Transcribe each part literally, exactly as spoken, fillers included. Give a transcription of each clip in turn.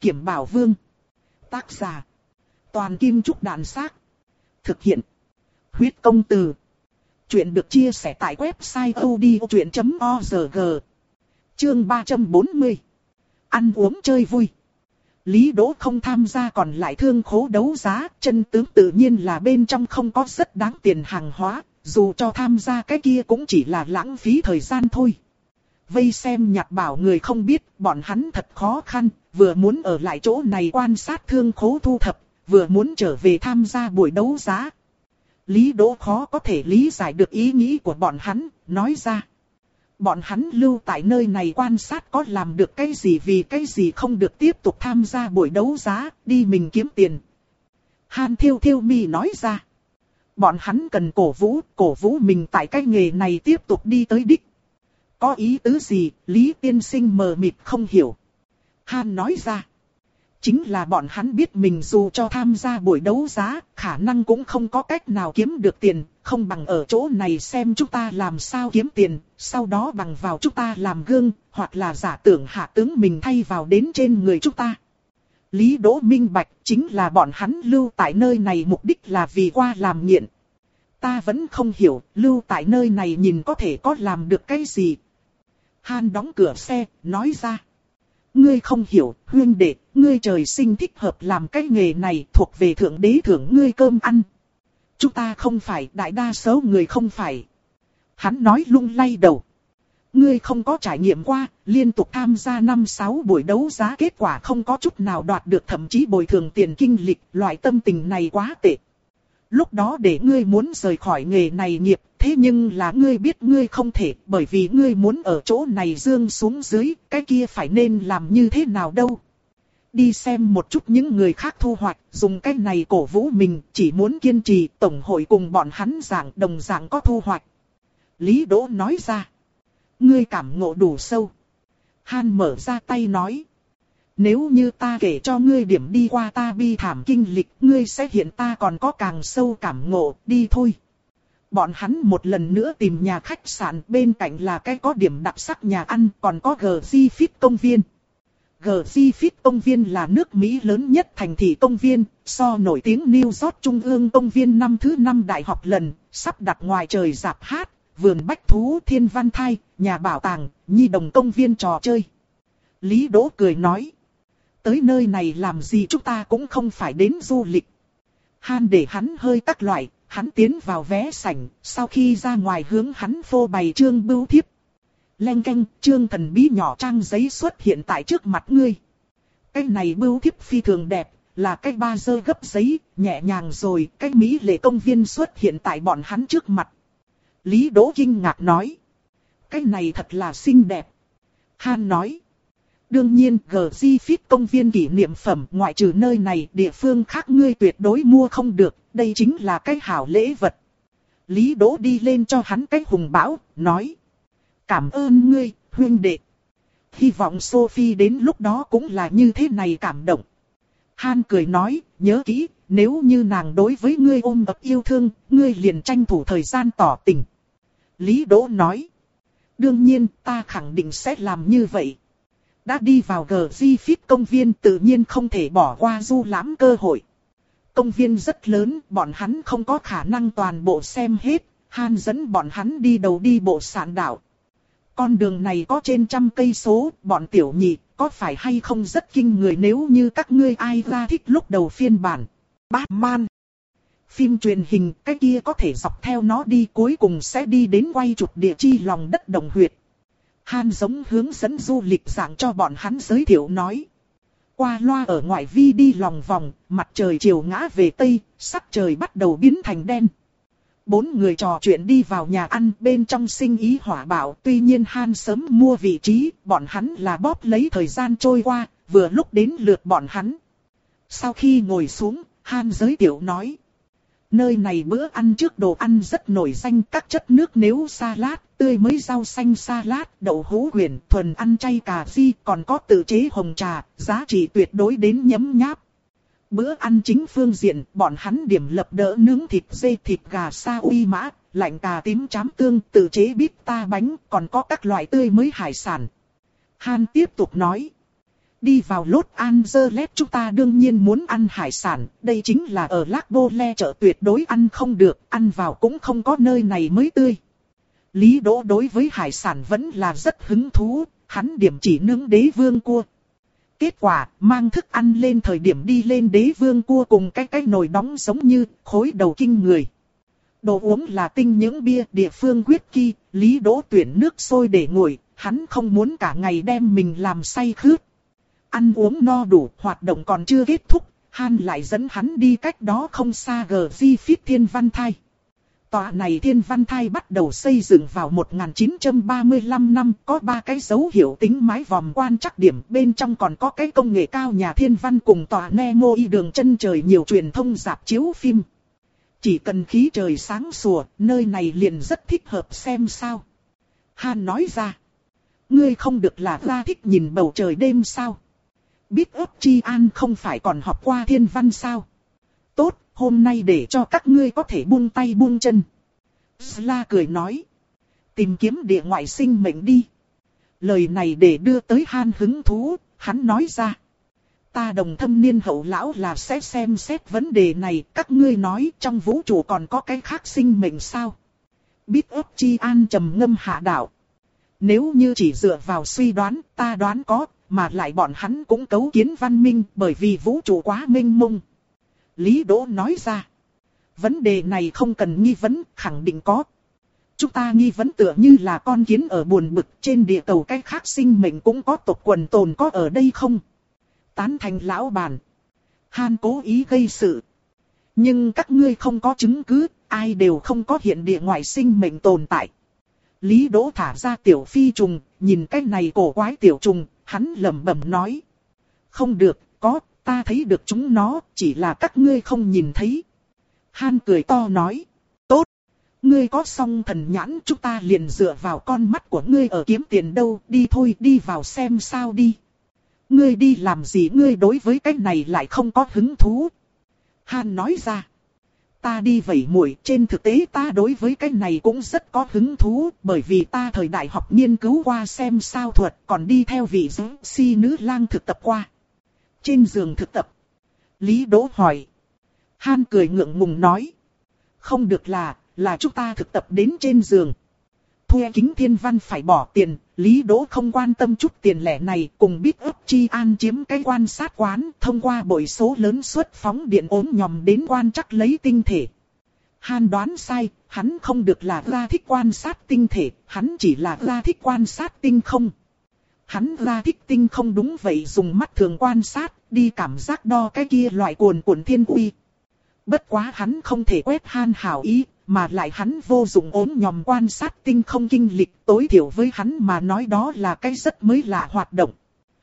Kiểm Bảo Vương. Tác giả: Toàn Kim Trúc Đàn Xác. Thực hiện: Huyết Công Từ. Chuyện được chia sẻ tại website odchuyện chấm org. Chương ba trăm bốn mươi. Ăn uống chơi vui. Lý Đỗ không tham gia còn lại thương khố đấu giá, chân tướng tự nhiên là bên trong không có rất đáng tiền hàng hóa, dù cho tham gia cái kia cũng chỉ là lãng phí thời gian thôi. Vây xem nhặt bảo người không biết, bọn hắn thật khó khăn, vừa muốn ở lại chỗ này quan sát thương khố thu thập, vừa muốn trở về tham gia buổi đấu giá. Lý Đỗ khó có thể lý giải được ý nghĩ của bọn hắn, nói ra. Bọn hắn lưu tại nơi này quan sát có làm được cái gì vì cái gì không được tiếp tục tham gia buổi đấu giá, đi mình kiếm tiền. Hàn Thiêu Thiêu Mi nói ra. Bọn hắn cần cổ vũ, cổ vũ mình tại cái nghề này tiếp tục đi tới đích. Có ý tứ gì, Lý Tiên Sinh mờ mịt không hiểu. Hàn nói ra. Chính là bọn hắn biết mình dù cho tham gia buổi đấu giá, khả năng cũng không có cách nào kiếm được tiền, không bằng ở chỗ này xem chúng ta làm sao kiếm tiền, sau đó bằng vào chúng ta làm gương, hoặc là giả tưởng hạ tướng mình thay vào đến trên người chúng ta. Lý Đỗ minh bạch chính là bọn hắn lưu tại nơi này mục đích là vì qua làm nghiện. Ta vẫn không hiểu, lưu tại nơi này nhìn có thể có làm được cái gì. Hàn đóng cửa xe, nói ra. Ngươi không hiểu, huynh đệ, ngươi trời sinh thích hợp làm cái nghề này thuộc về thượng đế thưởng ngươi cơm ăn. Chúng ta không phải, đại đa số người không phải. Hắn nói lung lay đầu. Ngươi không có trải nghiệm qua, liên tục tham gia năm sáu buổi đấu giá kết quả không có chút nào đoạt được thậm chí bồi thường tiền kinh lịch, loại tâm tình này quá tệ. Lúc đó để ngươi muốn rời khỏi nghề này nghiệp, thế nhưng là ngươi biết ngươi không thể, bởi vì ngươi muốn ở chỗ này dương xuống dưới, cái kia phải nên làm như thế nào đâu. Đi xem một chút những người khác thu hoạch, dùng cái này cổ vũ mình, chỉ muốn kiên trì, tổng hội cùng bọn hắn giảng đồng dạng có thu hoạch. Lý Đỗ nói ra. Ngươi cảm ngộ đủ sâu. Hàn mở ra tay nói. Nếu như ta kể cho ngươi điểm đi qua ta bi thảm kinh lịch, ngươi sẽ hiện ta còn có càng sâu cảm ngộ, đi thôi. Bọn hắn một lần nữa tìm nhà khách sạn, bên cạnh là cái có điểm đặc sắc nhà ăn, còn có Griffith công viên. Griffith công viên là nước Mỹ lớn nhất thành thị công viên, so nổi tiếng New York Trung ương công viên năm thứ năm đại học lần, sắp đặt ngoài trời rạp hát, vườn bách thú thiên văn thai, nhà bảo tàng, nhi đồng công viên trò chơi. Lý Đỗ cười nói. Tới nơi này làm gì chúng ta cũng không phải đến du lịch. Hàn để hắn hơi các loại, hắn tiến vào vé sảnh, sau khi ra ngoài hướng hắn phô bày chương bưu thiếp. Leng keng, chương thần bí nhỏ trang giấy xuất hiện tại trước mặt ngươi. Cái này bưu thiếp phi thường đẹp, là cái ba dơ gấp giấy, nhẹ nhàng rồi, cái mỹ lệ công viên xuất hiện tại bọn hắn trước mặt. Lý Đỗ kinh ngạc nói. Cái này thật là xinh đẹp. Hàn nói. Đương nhiên, Griffith công viên kỷ niệm phẩm ngoại trừ nơi này, địa phương khác ngươi tuyệt đối mua không được, đây chính là cái hảo lễ vật. Lý Đỗ đi lên cho hắn cái hùng bão, nói. Cảm ơn ngươi, huynh đệ. Hy vọng Sophie đến lúc đó cũng là như thế này cảm động. Hàn cười nói, nhớ kỹ, nếu như nàng đối với ngươi ôm ấp yêu thương, ngươi liền tranh thủ thời gian tỏ tình. Lý Đỗ nói. Đương nhiên, ta khẳng định sẽ làm như vậy. Đã đi vào Griffith công viên tự nhiên không thể bỏ qua du lãm cơ hội. Công viên rất lớn, bọn hắn không có khả năng toàn bộ xem hết, Hàn dẫn bọn hắn đi đầu đi bộ sạn đảo. Con đường này có trên trăm cây số, bọn tiểu nhị, có phải hay không rất kinh người nếu như các ngươi ai ra thích lúc đầu phiên bản. Batman. Phim truyền hình, cái kia có thể dọc theo nó đi cuối cùng sẽ đi đến quay chụp địa chi lòng đất Đồng Huyệt. Hàn giống hướng dẫn du lịch dạng cho bọn hắn giới thiệu nói. Qua loa ở ngoại vi đi lòng vòng, mặt trời chiều ngã về tây, sắc trời bắt đầu biến thành đen. Bốn người trò chuyện đi vào nhà ăn, bên trong sinh ý hỏa bạo, tuy nhiên Hàn sớm mua vị trí, bọn hắn là bóp lấy thời gian trôi qua, vừa lúc đến lượt bọn hắn. Sau khi ngồi xuống, Hàn giới thiệu nói. Nơi này bữa ăn trước đồ ăn rất nổi danh, các chất nước nếu salad, tươi mới rau xanh salad, đậu hũ quyển, thuần ăn chay cà ri, còn có tự chế hồng trà, giá trị tuyệt đối đến nhấm nháp. Bữa ăn chính phương diện, bọn hắn điểm lập đỡ nướng thịt dê, thịt gà sa uy mã, lạnh cà tím chám tương, tự chế bít ta bánh, còn có các loại tươi mới hải sản. Hàn tiếp tục nói. Đi vào Los Angeles chúng ta đương nhiên muốn ăn hải sản, đây chính là ở Lagpole chợ tuyệt đối ăn không được, ăn vào cũng không có nơi này mới tươi. Lý Đỗ đối với hải sản vẫn là rất hứng thú, hắn điểm chỉ nướng đế vương cua. Kết quả, mang thức ăn lên thời điểm đi lên đế vương cua cùng cái cái nồi đóng giống như khối đầu kinh người. Đồ uống là tinh những bia địa phương whisky, Lý Đỗ tuyển nước sôi để nguội, hắn không muốn cả ngày đem mình làm say khướt. Ăn uống no đủ, hoạt động còn chưa kết thúc, Han lại dẫn hắn đi cách đó không xa G G Fit Thiên Văn Thai. Tòa này Thiên Văn Thai bắt đầu xây dựng vào một nghìn chín trăm ba mươi lăm năm, có ba cái dấu hiệu tính mái vòm quan trắc điểm, bên trong còn có cái công nghệ cao nhà thiên văn cùng tòa Nemo y đường chân trời nhiều truyền thông rạp chiếu phim. Chỉ cần khí trời sáng sủa, nơi này liền rất thích hợp xem sao. Han nói ra, ngươi không được là ra thích nhìn bầu trời đêm sao? Biết ấp Chi An không phải còn học qua thiên văn sao? Tốt, hôm nay để cho các ngươi có thể buông tay buông chân. Sla cười nói, tìm kiếm địa ngoại sinh mệnh đi. Lời này để đưa tới Han hứng thú, hắn nói ra. Ta đồng thâm niên hậu lão là sẽ xem xét vấn đề này, các ngươi nói trong vũ trụ còn có cái khác sinh mệnh sao? Biết ấp Chi An trầm ngâm hạ đạo. Nếu như chỉ dựa vào suy đoán, ta đoán có, mà lại bọn hắn cũng cấu kiến văn minh bởi vì vũ trụ quá mênh mông. Lý Đỗ nói ra. Vấn đề này không cần nghi vấn, khẳng định có. Chúng ta nghi vấn tựa như là con kiến ở buồn bực trên địa cầu cái khác sinh mệnh cũng có tộc quần tồn có ở đây không? Tán thành lão bàn. Han cố ý gây sự. Nhưng các ngươi không có chứng cứ, ai đều không có hiện địa ngoại sinh mệnh tồn tại. Lý Đỗ thả ra tiểu phi trùng, nhìn cái này cổ quái tiểu trùng, hắn lẩm bẩm nói. Không được, có, ta thấy được chúng nó, chỉ là các ngươi không nhìn thấy. Han cười to nói. Tốt, ngươi có song thần nhãn, chúng ta liền dựa vào con mắt của ngươi ở kiếm tiền đâu, đi thôi, đi vào xem sao đi. Ngươi đi làm gì, ngươi đối với cái này lại không có hứng thú. Han nói ra. Ta đi vẩy muội, trên thực tế ta đối với cái này cũng rất có hứng thú, bởi vì ta thời đại học nghiên cứu qua xem sao thuật, còn đi theo vị giáo si nữ lang thực tập qua. Trên giường thực tập. Lý Đỗ hỏi. Han cười ngượng ngùng nói. Không được là, là chúng ta thực tập đến trên giường. Thuê kính thiên văn phải bỏ tiền, Lý Đỗ không quan tâm chút tiền lẻ này, cùng biết ấp Chi An chiếm cái quan sát quán, thông qua bội số lớn suất phóng điện ốm nhòm đến quan trắc lấy tinh thể. Han đoán sai, hắn không được là ra thích quan sát tinh thể, hắn chỉ là ra thích quan sát tinh không. Hắn ra thích tinh không đúng vậy, dùng mắt thường quan sát, đi cảm giác đo cái kia loại cuồn cuộn thiên uy. Bất quá hắn không thể quét Han hảo ý, mà lại hắn vô dụng ốm nhòm quan sát tinh không kinh lịch, tối thiểu với hắn mà nói đó là cái rất mới lạ hoạt động.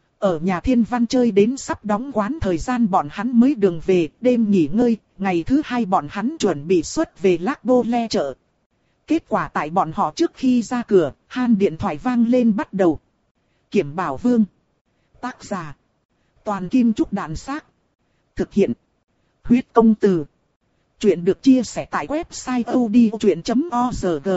Ở nhà thiên văn chơi đến sắp đóng quán thời gian bọn hắn mới đường về, đêm nghỉ ngơi, ngày thứ hai bọn hắn chuẩn bị xuất về Lagpole chợ. Kết quả tại bọn họ trước khi ra cửa, Han điện thoại vang lên bắt đầu. Kiểm Bảo Vương. Tác giả. Toàn Kim Trúc Đạn Xác. Thực hiện. Huyết Công Từ. Chuyện được chia sẻ tại website odchuyện chấm org.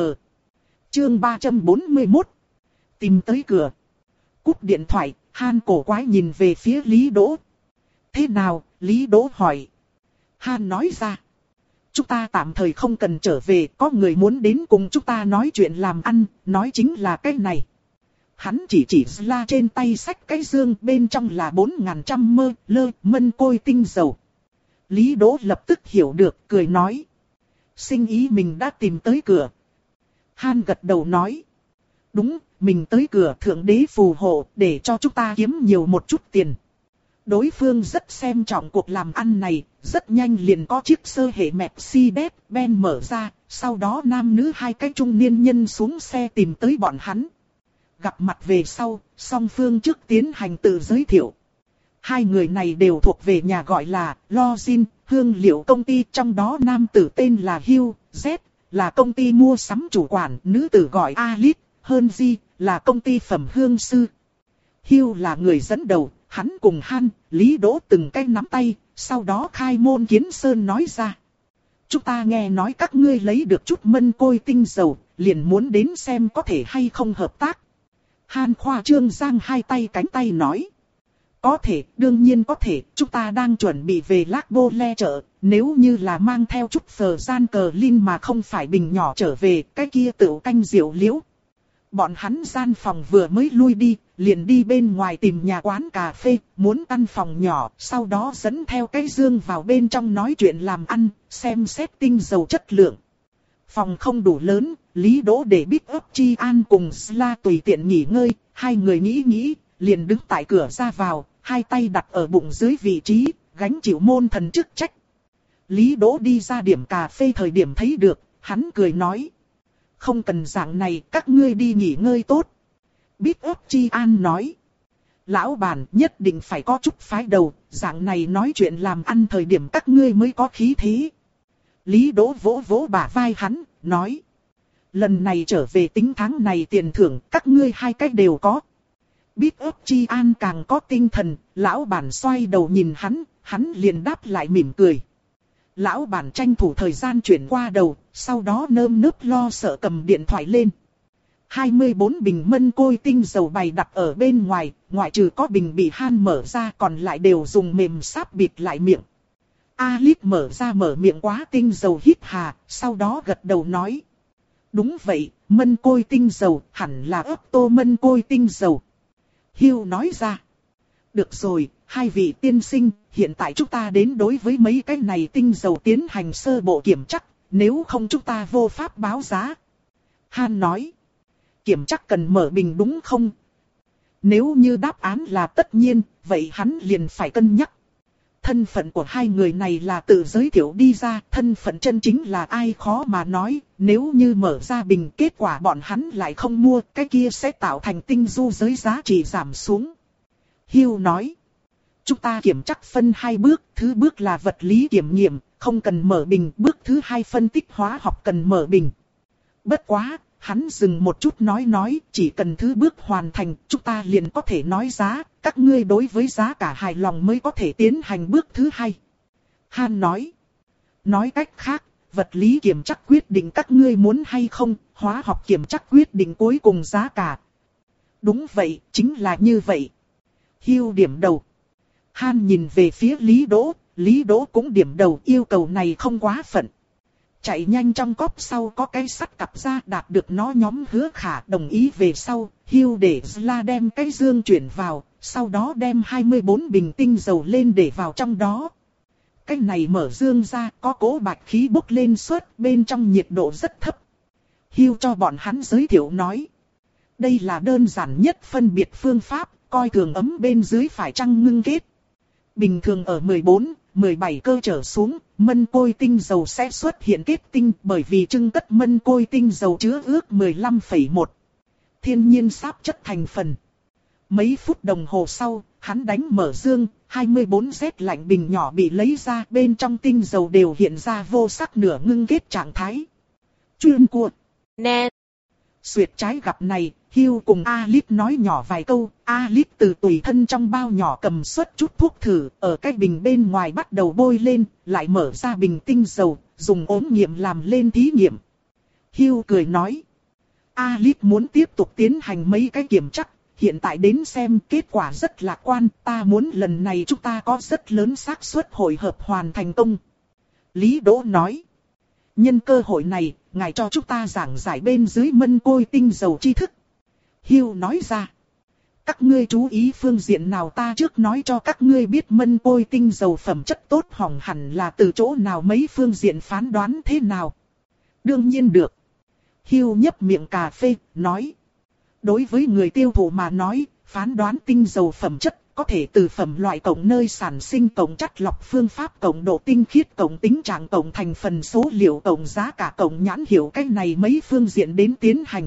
Chương ba trăm bốn mươi mốt. Tìm tới cửa. Cúp điện thoại, Han cổ quái nhìn về phía Lý Đỗ. Thế nào, Lý Đỗ hỏi. Han nói ra. Chúng ta tạm thời không cần trở về, có người muốn đến cùng chúng ta nói chuyện làm ăn, nói chính là cái này. Hắn chỉ chỉ la trên tay xách cái dương, bên trong là bốn nghìn trăm mơ, lơ, mân côi tinh dầu. Lý Đỗ lập tức hiểu được, cười nói. Sinh ý mình đã tìm tới cửa. Han gật đầu nói. Đúng, mình tới cửa thượng đế phù hộ, để cho chúng ta kiếm nhiều một chút tiền. Đối phương rất xem trọng cuộc làm ăn này, rất nhanh liền có chiếc sơ hệ Mercedes-Benz mở ra, sau đó nam nữ hai cái trung niên nhân xuống xe tìm tới bọn hắn. Gặp mặt về sau, song phương trước tiến hành tự giới thiệu. Hai người này đều thuộc về nhà gọi là Login, hương liệu công ty, trong đó nam tử tên là Hugh, Z, là công ty mua sắm chủ quản, nữ tử gọi Alice, hơn Di, là công ty phẩm hương sư. Hugh là người dẫn đầu, hắn cùng Han, Lý Đỗ từng cái nắm tay, sau đó khai môn kiến sơn nói ra. Chúng ta nghe nói các ngươi lấy được chút mân côi tinh dầu, liền muốn đến xem có thể hay không hợp tác. Han khoa trương giang hai tay cánh tay nói. Có thể, đương nhiên có thể, chúng ta đang chuẩn bị về Lạc Bô Le chợ, nếu như là mang theo chút phờ gian cờ linh mà không phải bình nhỏ trở về, cái kia tựu canh rượu liễu. Bọn hắn gian phòng vừa mới lui đi, liền đi bên ngoài tìm nhà quán cà phê, muốn căn phòng nhỏ, sau đó dẫn theo cái dương vào bên trong nói chuyện làm ăn, xem xét tinh dầu chất lượng. Phòng không đủ lớn, Lý Đỗ để Big Up Chi An cùng Sla tùy tiện nghỉ ngơi, hai người nghĩ nghĩ, liền đứng tại cửa ra vào, hai tay đặt ở bụng dưới vị trí, gánh chịu môn thần chức trách. Lý Đỗ đi ra điểm cà phê thời điểm thấy được, hắn cười nói. Không cần dạng này, các ngươi đi nghỉ ngơi tốt. Big Up Chi An nói. Lão bản nhất định phải có chút phái đầu, dạng này nói chuyện làm ăn thời điểm các ngươi mới có khí thế. Lý Đỗ vỗ vỗ bả vai hắn, nói. Lần này trở về tính tháng này tiền thưởng, các ngươi hai cách đều có. Big Up Chi An càng có tinh thần, lão bản xoay đầu nhìn hắn, hắn liền đáp lại mỉm cười. Lão bản tranh thủ thời gian chuyển qua đầu, sau đó nơm nớp lo sợ cầm điện thoại lên. hai mươi bốn bình mân côi tinh dầu bày đặt ở bên ngoài, ngoại trừ có bình bị han mở ra còn lại đều dùng mềm sáp bịt lại miệng. Alip mở ra mở miệng quá tinh dầu hít hà, sau đó gật đầu nói. Đúng vậy, mân côi tinh dầu, hẳn là ớt tô mân côi tinh dầu. Hiêu nói ra. Được rồi, hai vị tiên sinh, hiện tại chúng ta đến đối với mấy cái này tinh dầu tiến hành sơ bộ kiểm chắc, nếu không chúng ta vô pháp báo giá. Han nói. Kiểm chắc cần mở bình đúng không? Nếu như đáp án là tất nhiên, vậy hắn liền phải cân nhắc. Thân phận của hai người này là tự giới thiệu đi ra, thân phận chân chính là ai khó mà nói, nếu như mở ra bình kết quả bọn hắn lại không mua, cái kia sẽ tạo thành tinh du giới giá trị giảm xuống. Hiêu nói, chúng ta kiểm chắc phân hai bước, thứ bước là vật lý kiểm nghiệm, không cần mở bình, bước thứ hai phân tích hóa học cần mở bình. Bất quá, hắn dừng một chút nói nói, chỉ cần thứ bước hoàn thành, chúng ta liền có thể nói giá, các ngươi đối với giá cả hài lòng mới có thể tiến hành bước thứ hai. Han nói, nói cách khác, vật lý kiểm chắc quyết định các ngươi muốn hay không, hóa học kiểm chắc quyết định cuối cùng giá cả. Đúng vậy, chính là như vậy. Hiêu điểm đầu. Han nhìn về phía Lý Đỗ, Lý Đỗ cũng điểm đầu, yêu cầu này không quá phận. Chạy nhanh trong cốp sau có cái sắt cặp ra, đạt được nó nhóm Hứa Khả đồng ý về sau, Hiêu để Zla đem cái dương chuyển vào, sau đó đem hai mươi bốn bình tinh dầu lên để vào trong đó. Cái này mở dương ra, có cố bạch khí bốc lên suốt, bên trong nhiệt độ rất thấp. Hiêu cho bọn hắn giới thiệu nói. Đây là đơn giản nhất phân biệt phương pháp, coi thường ấm bên dưới phải chăng ngưng kết. Bình thường ở mười bốn, mười bảy cơ trở xuống, mân côi tinh dầu sẽ xuất hiện kết tinh, bởi vì trưng cất mân côi tinh dầu chứa ước mười lăm phẩy một thiên nhiên sáp chất thành phần. Mấy phút đồng hồ sau, hắn đánh mở dương, hai mươi bốn rét lạnh bình nhỏ bị lấy ra, bên trong tinh dầu đều hiện ra vô sắc nửa ngưng kết trạng thái. Chuyên cuộn. Nè. Xuyệt trái gặp này, Hiêu cùng Alip nói nhỏ vài câu, Alip từ tùy thân trong bao nhỏ cầm xuất chút thuốc thử, ở cái bình bên ngoài bắt đầu bôi lên, lại mở ra bình tinh dầu, dùng ống nghiệm làm lên thí nghiệm. Hiêu cười nói, Alip muốn tiếp tục tiến hành mấy cái kiểm chắc, hiện tại đến xem kết quả rất lạc quan, ta muốn lần này chúng ta có rất lớn xác suất hội hợp hoàn thành công. Lý Đỗ nói, nhân cơ hội này, ngài cho chúng ta giảng giải bên dưới mân côi tinh dầu tri thức. Hiêu nói ra, các ngươi chú ý phương diện nào ta trước nói cho các ngươi biết mân côi tinh dầu phẩm chất tốt hỏng hẳn là từ chỗ nào mấy phương diện phán đoán thế nào. Đương nhiên được. Hiêu nhấp miệng cà phê, nói. Đối với người tiêu thụ mà nói, phán đoán tinh dầu phẩm chất có thể từ phẩm loại cộng nơi sản sinh cộng chất lọc phương pháp cộng độ tinh khiết cộng tính trạng cộng thành phần số liệu cộng giá cả cộng nhãn hiệu cách này mấy phương diện đến tiến hành.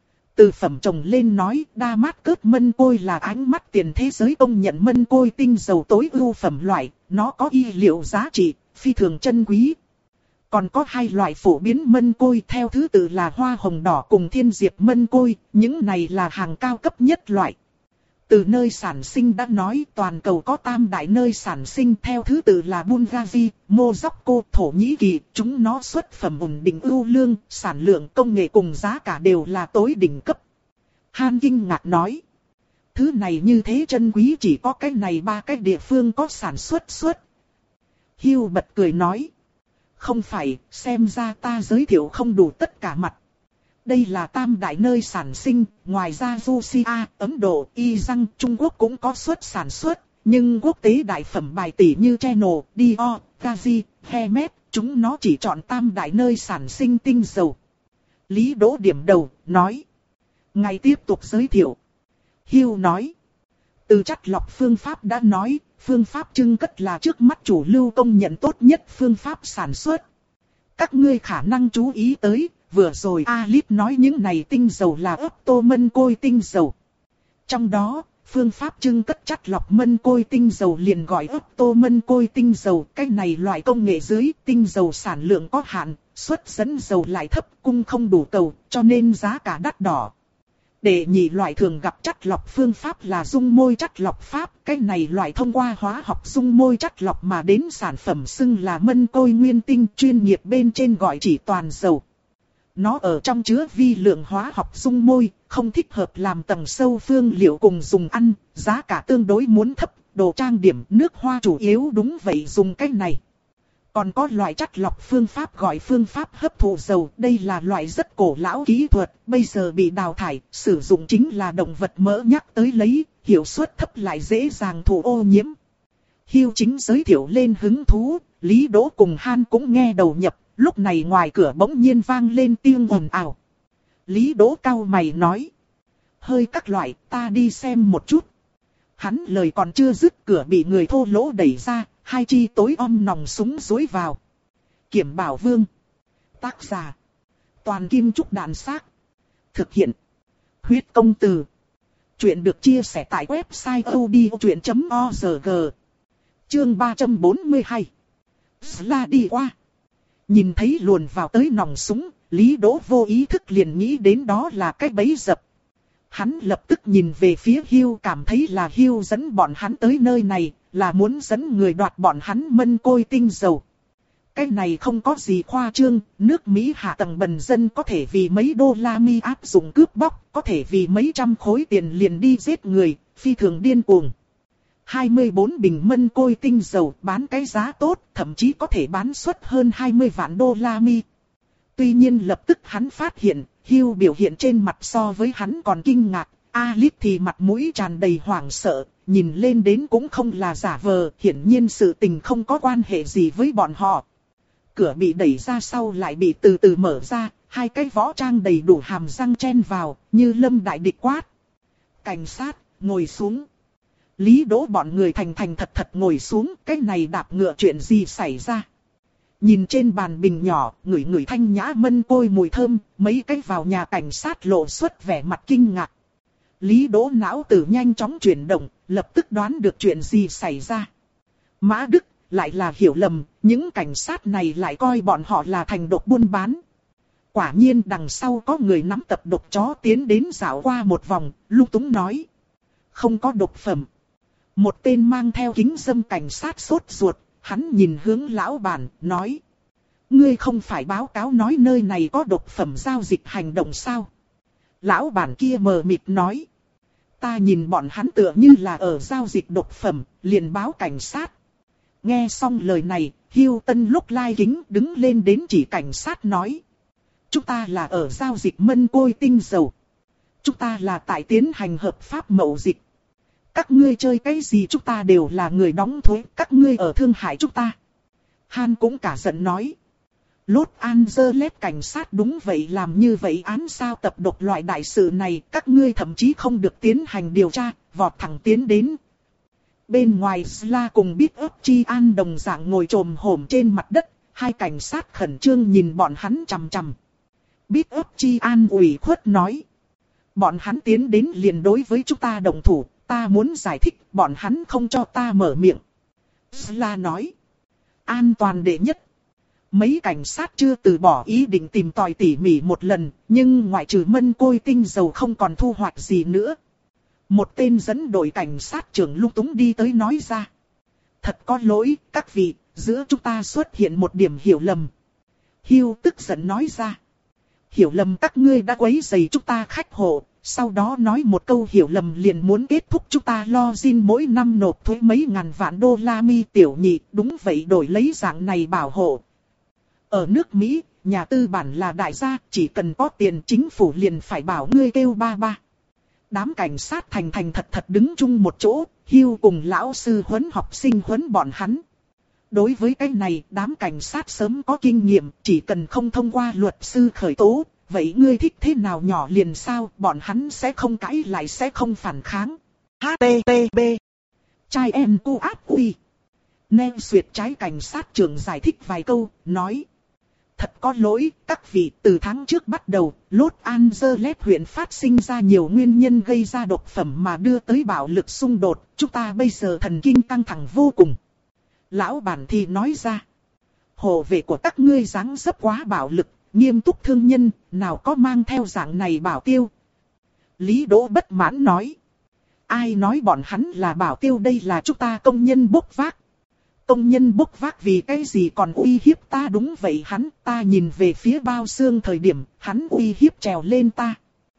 Từ phẩm trồng lên nói, đa mát cớt mân côi là ánh mắt tiền thế giới công nhận mân côi tinh dầu tối ưu phẩm loại, nó có y liệu giá trị, phi thường chân quý. Còn có hai loại phổ biến mân côi theo thứ tự là hoa hồng đỏ cùng thiên diệp mân côi, những này là hàng cao cấp nhất loại. Từ nơi sản sinh đã nói toàn cầu có tam đại nơi sản sinh theo thứ tự là Bulgaria, Morocco, Thổ Nhĩ Kỳ, chúng nó xuất phẩm ổn định ưu lương, sản lượng công nghệ cùng giá cả đều là tối đỉnh cấp. Han kinh ngạc nói. Thứ này như thế chân quý, chỉ có cái này ba cái địa phương có sản xuất xuất. Hugh bật cười nói. Không phải, xem ra ta giới thiệu không đủ tất cả mặt. Đây là tam đại nơi sản sinh, ngoài ra Russia, Ấn Độ, Iran, Trung Quốc cũng có xuất sản xuất. Nhưng quốc tế đại phẩm bài tỷ như Chanel, Dior, Gazi, Hermes, chúng nó chỉ chọn tam đại nơi sản sinh tinh dầu. Lý Đỗ điểm đầu, nói. Ngài tiếp tục giới thiệu. Hugh nói. Từ chắt lọc phương pháp đã nói, phương pháp trưng cất là trước mắt chủ lưu công nhận tốt nhất phương pháp sản xuất. Các ngươi khả năng chú ý tới, vừa rồi Alip nói những này tinh dầu là ấp tô mân côi tinh dầu. Trong đó, phương pháp trưng cất chắt lọc mân côi tinh dầu liền gọi ấp tô mân côi tinh dầu. Cái này loại công nghệ dưới, tinh dầu sản lượng có hạn, suất dẫn dầu lại thấp, cung không đủ cầu, cho nên giá cả đắt đỏ. Đệ nhị loại thường gặp chắt lọc phương pháp là dung môi chắt lọc pháp. Cái này loại thông qua hóa học dung môi chắt lọc mà đến sản phẩm xưng là mân côi nguyên tinh, chuyên nghiệp bên trên gọi chỉ toàn dầu. Nó ở trong chứa vi lượng hóa học dung môi, không thích hợp làm tầng sâu phương liệu cùng dùng ăn, giá cả tương đối muốn thấp, đồ trang điểm nước hoa chủ yếu đúng vậy dùng cái này. Còn có loại chắt lọc phương pháp gọi phương pháp hấp thụ dầu, đây là loại rất cổ lão kỹ thuật, bây giờ bị đào thải, sử dụng chính là động vật mỡ nhắc tới lấy, hiệu suất thấp lại dễ dàng thụ ô nhiễm. Hugh chính giới thiệu lên hứng thú, Lý Đỗ cùng Han cũng nghe đầu nhập, lúc này ngoài cửa bỗng nhiên vang lên tiếng ồn ào. Lý Đỗ cau mày nói. Hơi các loại, ta đi xem một chút. Hắn lời còn chưa dứt, cửa bị người thô lỗ đẩy ra. Hai chi tối om nòng súng dối vào. Kiểm Bảo Vương. Tác giả. Toàn Kim Trúc Đàn Xác. Thực hiện. Huyết Công Từ. Chuyện được chia sẻ tại website odchuyện chấm org. Chương ba trăm bốn mươi hai. Sla đi qua. Nhìn thấy luồn vào tới nòng súng, Lý Đỗ vô ý thức liền nghĩ đến đó là cái bẫy dập. Hắn lập tức nhìn về phía Hugh, cảm thấy là Hugh dẫn bọn hắn tới nơi này, là muốn dẫn người đoạt bọn hắn mân côi tinh dầu. Cái này không có gì khoa trương, nước Mỹ hạ tầng bần dân có thể vì mấy đô la mi áp dụng cướp bóc, có thể vì mấy trăm khối tiền liền đi giết người, phi thường điên cuồng. hai mươi bốn bình mân côi tinh dầu bán cái giá tốt, thậm chí có thể bán suất hơn hai mươi vạn đô la mi. Tuy nhiên lập tức hắn phát hiện, Hugh biểu hiện trên mặt so với hắn còn kinh ngạc, Alip thì mặt mũi tràn đầy hoảng sợ, nhìn lên đến cũng không là giả vờ, hiển nhiên sự tình không có quan hệ gì với bọn họ. Cửa bị đẩy ra sau lại bị từ từ mở ra, hai cái võ trang đầy đủ hàm răng chen vào, như lâm đại địch quát. Cảnh sát, ngồi xuống. Lý Đỗ bọn người thành thành thật thật ngồi xuống, cái này đạp ngựa chuyện gì xảy ra. Nhìn trên bàn bình nhỏ, ngửi ngửi thanh nhã mân côi mùi thơm, mấy cái vào nhà cảnh sát lộ xuất vẻ mặt kinh ngạc. Lý Đỗ não tử nhanh chóng chuyển động, lập tức đoán được chuyện gì xảy ra. Mã Đức, lại là hiểu lầm, những cảnh sát này lại coi bọn họ là thành độc buôn bán. Quả nhiên đằng sau có người nắm tập độc chó tiến đến dạo qua một vòng, lung túng nói. Không có độc phẩm. Một tên mang theo kính dâm cảnh sát sốt ruột, hắn nhìn hướng lão bản, nói. Ngươi không phải báo cáo nói nơi này có độc phẩm giao dịch hành động sao? Lão bản kia mờ mịt nói. Ta nhìn bọn hắn tựa như là ở giao dịch độc phẩm, liền báo cảnh sát. Nghe xong lời này, Hugh Tân lúc lai kính đứng lên đến chỉ cảnh sát nói. Chúng ta là ở giao dịch mân côi tinh dầu. Chúng ta là tại tiến hành hợp pháp mậu dịch. Các ngươi chơi cái gì chúng ta đều là người đóng thuế, các ngươi ở thương hại chúng ta. Han cũng cả giận nói. Los Angeles cảnh sát đúng vậy, làm như vậy án sao tập độc loại đại sự này, các ngươi thậm chí không được tiến hành điều tra, vọt thẳng tiến đến. Bên ngoài Sla cùng Biết ấp Chi An đồng dạng ngồi trồm hổm trên mặt đất, hai cảnh sát khẩn trương nhìn bọn hắn chằm chằm. Biết ấp Chi An ủy khuất nói. Bọn hắn tiến đến liền đối với chúng ta đồng thủ, ta muốn giải thích, bọn hắn không cho ta mở miệng. Sla nói. An toàn đệ nhất. Mấy cảnh sát chưa từ bỏ ý định tìm tòi tỉ mỉ một lần, nhưng ngoại trừ mân côi tinh dầu không còn thu hoạch gì nữa. Một tên dẫn đội cảnh sát trưởng lung túng đi tới nói ra. Thật có lỗi, các vị, giữa chúng ta xuất hiện một điểm hiểu lầm. Hugh tức giận nói ra. Hiểu lầm các ngươi đã quấy rầy chúng ta khách hộ, Sau đó nói một câu hiểu lầm liền muốn kết thúc chúng ta lo xin mỗi năm nộp thuế mấy ngàn vạn đô la mi. Tiểu Nhị, đúng vậy, đổi lấy dạng này bảo hộ. Ở nước Mỹ, nhà tư bản là đại gia, chỉ cần có tiền chính phủ liền phải bảo ngươi kêu ba ba. Đám cảnh sát thành thành thật thật đứng chung một chỗ, Hugh cùng lão sư huấn học sinh huấn bọn hắn. Đối với cái này, đám cảnh sát sớm có kinh nghiệm, chỉ cần không thông qua luật sư khởi tố, vậy ngươi thích thế nào nhỏ liền sao, bọn hắn sẽ không cãi lại, sẽ không phản kháng. hát tê pê bê Chai em cu áp uy. Nên Duyệt trái cảnh sát trưởng giải thích vài câu, nói. Thật có lỗi, các vị, từ tháng trước bắt đầu, Los Angeles huyện phát sinh ra nhiều nguyên nhân gây ra độc phẩm mà đưa tới bạo lực xung đột, chúng ta bây giờ thần kinh căng thẳng vô cùng. Lão bản thì nói ra, hộ vệ của các ngươi dáng dấp quá bạo lực, nghiêm túc thương nhân, nào có mang theo dạng này bảo tiêu. Lý Đỗ bất mãn nói, ai nói bọn hắn là bảo tiêu, đây là chúng ta công nhân bốc vác. Công nhân bốc vác vì cái gì còn uy hiếp ta? Đúng vậy, hắn, ta nhìn về phía bao xương thời điểm, hắn uy hiếp trèo lên ta.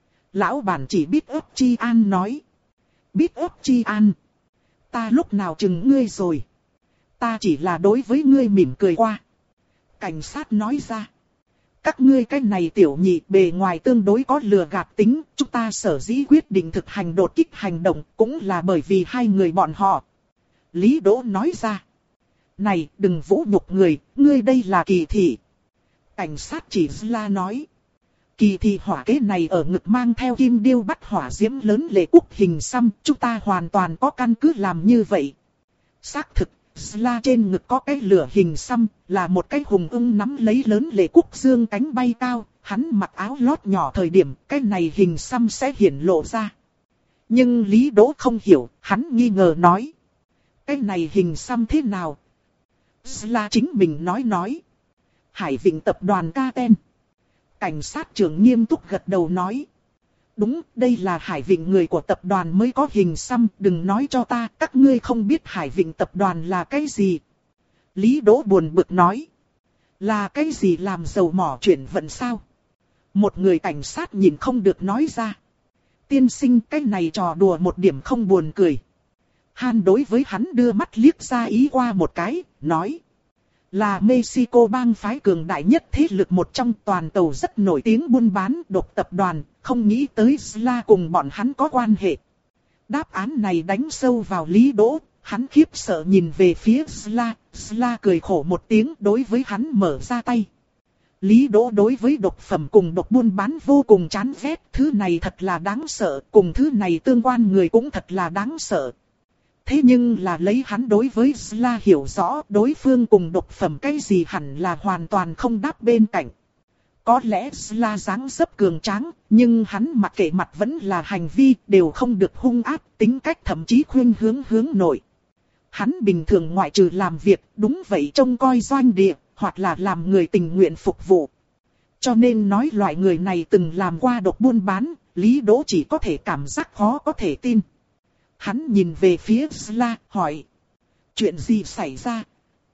Lão bản chỉ biết ấp chi an nói. Biết ấp chi an. Ta lúc nào chừng ngươi rồi? Ta chỉ là đối với ngươi mỉm cười qua. Cảnh sát nói ra. Các ngươi cái này tiểu nhị bề ngoài tương đối có lừa gạt tính, chúng ta sở dĩ quyết định thực hành đột kích hành động cũng là bởi vì hai người bọn họ. Lý Đỗ nói ra. Này, đừng vũ nhục người, ngươi đây là kỳ thị. Cảnh sát chỉ la nói. Kỳ thị hỏa kế này ở ngực mang theo kim điêu bắt hỏa diễm lớn lệ quốc hình xăm, chúng ta hoàn toàn có căn cứ làm như vậy. Xác thực, la trên ngực có cái lửa hình xăm, là một cái hùng ưng nắm lấy lớn lệ quốc dương cánh bay cao, hắn mặc áo lót nhỏ thời điểm, cái này hình xăm sẽ hiển lộ ra. Nhưng Lý Đỗ không hiểu, hắn nghi ngờ nói. Cái này hình xăm thế nào? Là chính mình nói nói. Hải Vịnh tập đoàn ca ten. Cảnh sát trưởng nghiêm túc gật đầu nói. Đúng, đây là Hải Vịnh người của tập đoàn mới có hình xăm, đừng nói cho ta, các ngươi không biết Hải Vịnh tập đoàn là cái gì. Lý Đỗ buồn bực nói. Là cái gì làm dầu mỏ chuyển vận sao? Một người cảnh sát nhìn không được nói ra. Tiên sinh, cái này trò đùa một điểm không buồn cười. Han đối với hắn đưa mắt liếc ra ý qua một cái, nói. Là Mexico bang phái cường đại nhất thế lực một trong, toàn cầu rất nổi tiếng buôn bán độc tập đoàn, không nghĩ tới Sla cùng bọn hắn có quan hệ. Đáp án này đánh sâu vào Lý Đỗ, hắn khiếp sợ nhìn về phía Sla, Sla cười khổ một tiếng đối với hắn mở ra tay. Lý Đỗ đối với độc phẩm cùng độc buôn bán vô cùng chán ghét, thứ này thật là đáng sợ, cùng thứ này tương quan người cũng thật là đáng sợ. Thế nhưng là lấy hắn đối với Sla hiểu rõ, đối phương cùng độc phẩm cái gì hẳn là hoàn toàn không đáp bên cạnh. Có lẽ Sla dáng dấp cường tráng, nhưng hắn mặc kệ mặt vẫn là hành vi đều không được hung ác, tính cách thậm chí khuyên hướng hướng nội. Hắn bình thường ngoại trừ làm việc, đúng vậy trông coi doanh địa, hoặc là làm người tình nguyện phục vụ. Cho nên nói loại người này từng làm qua độc buôn bán, Lý Đỗ chỉ có thể cảm giác khó có thể tin. Hắn nhìn về phía Sla, hỏi. Chuyện gì xảy ra?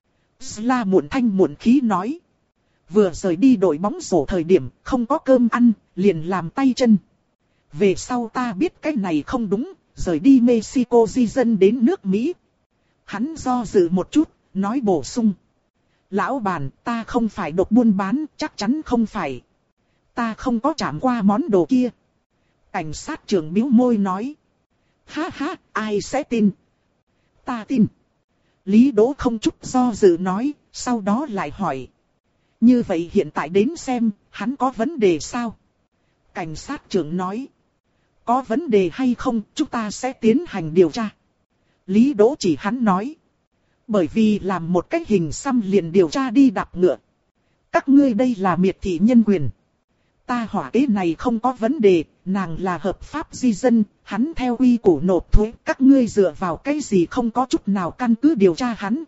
Sla muộn thanh muộn khí nói. Vừa rời đi đội bóng rổ thời điểm, không có cơm ăn, liền làm tay chân. Về sau ta biết cái này không đúng, rời đi Mexico di dân đến nước Mỹ. Hắn do dự một chút, nói bổ sung. Lão bản, ta không phải độc buôn bán, chắc chắn không phải. Ta không có chạm qua món đồ kia. Cảnh sát trưởng bĩu môi nói. Ha ha, ai sẽ tin? Ta tin. Lý Đỗ không chút do dự nói, sau đó lại hỏi. Như vậy hiện tại đến xem, hắn có vấn đề sao? Cảnh sát trưởng nói. Có vấn đề hay không, chúng ta sẽ tiến hành điều tra. Lý Đỗ chỉ hắn nói. Bởi vì làm một cách hình xăm liền điều tra đi đạp ngựa. Các ngươi đây là miệt thị nhân quyền. Ta hỏa kế này không có vấn đề, nàng là hợp pháp di dân, hắn theo quy củ nộp thuế, các ngươi dựa vào cái gì không có chút nào căn cứ điều tra hắn.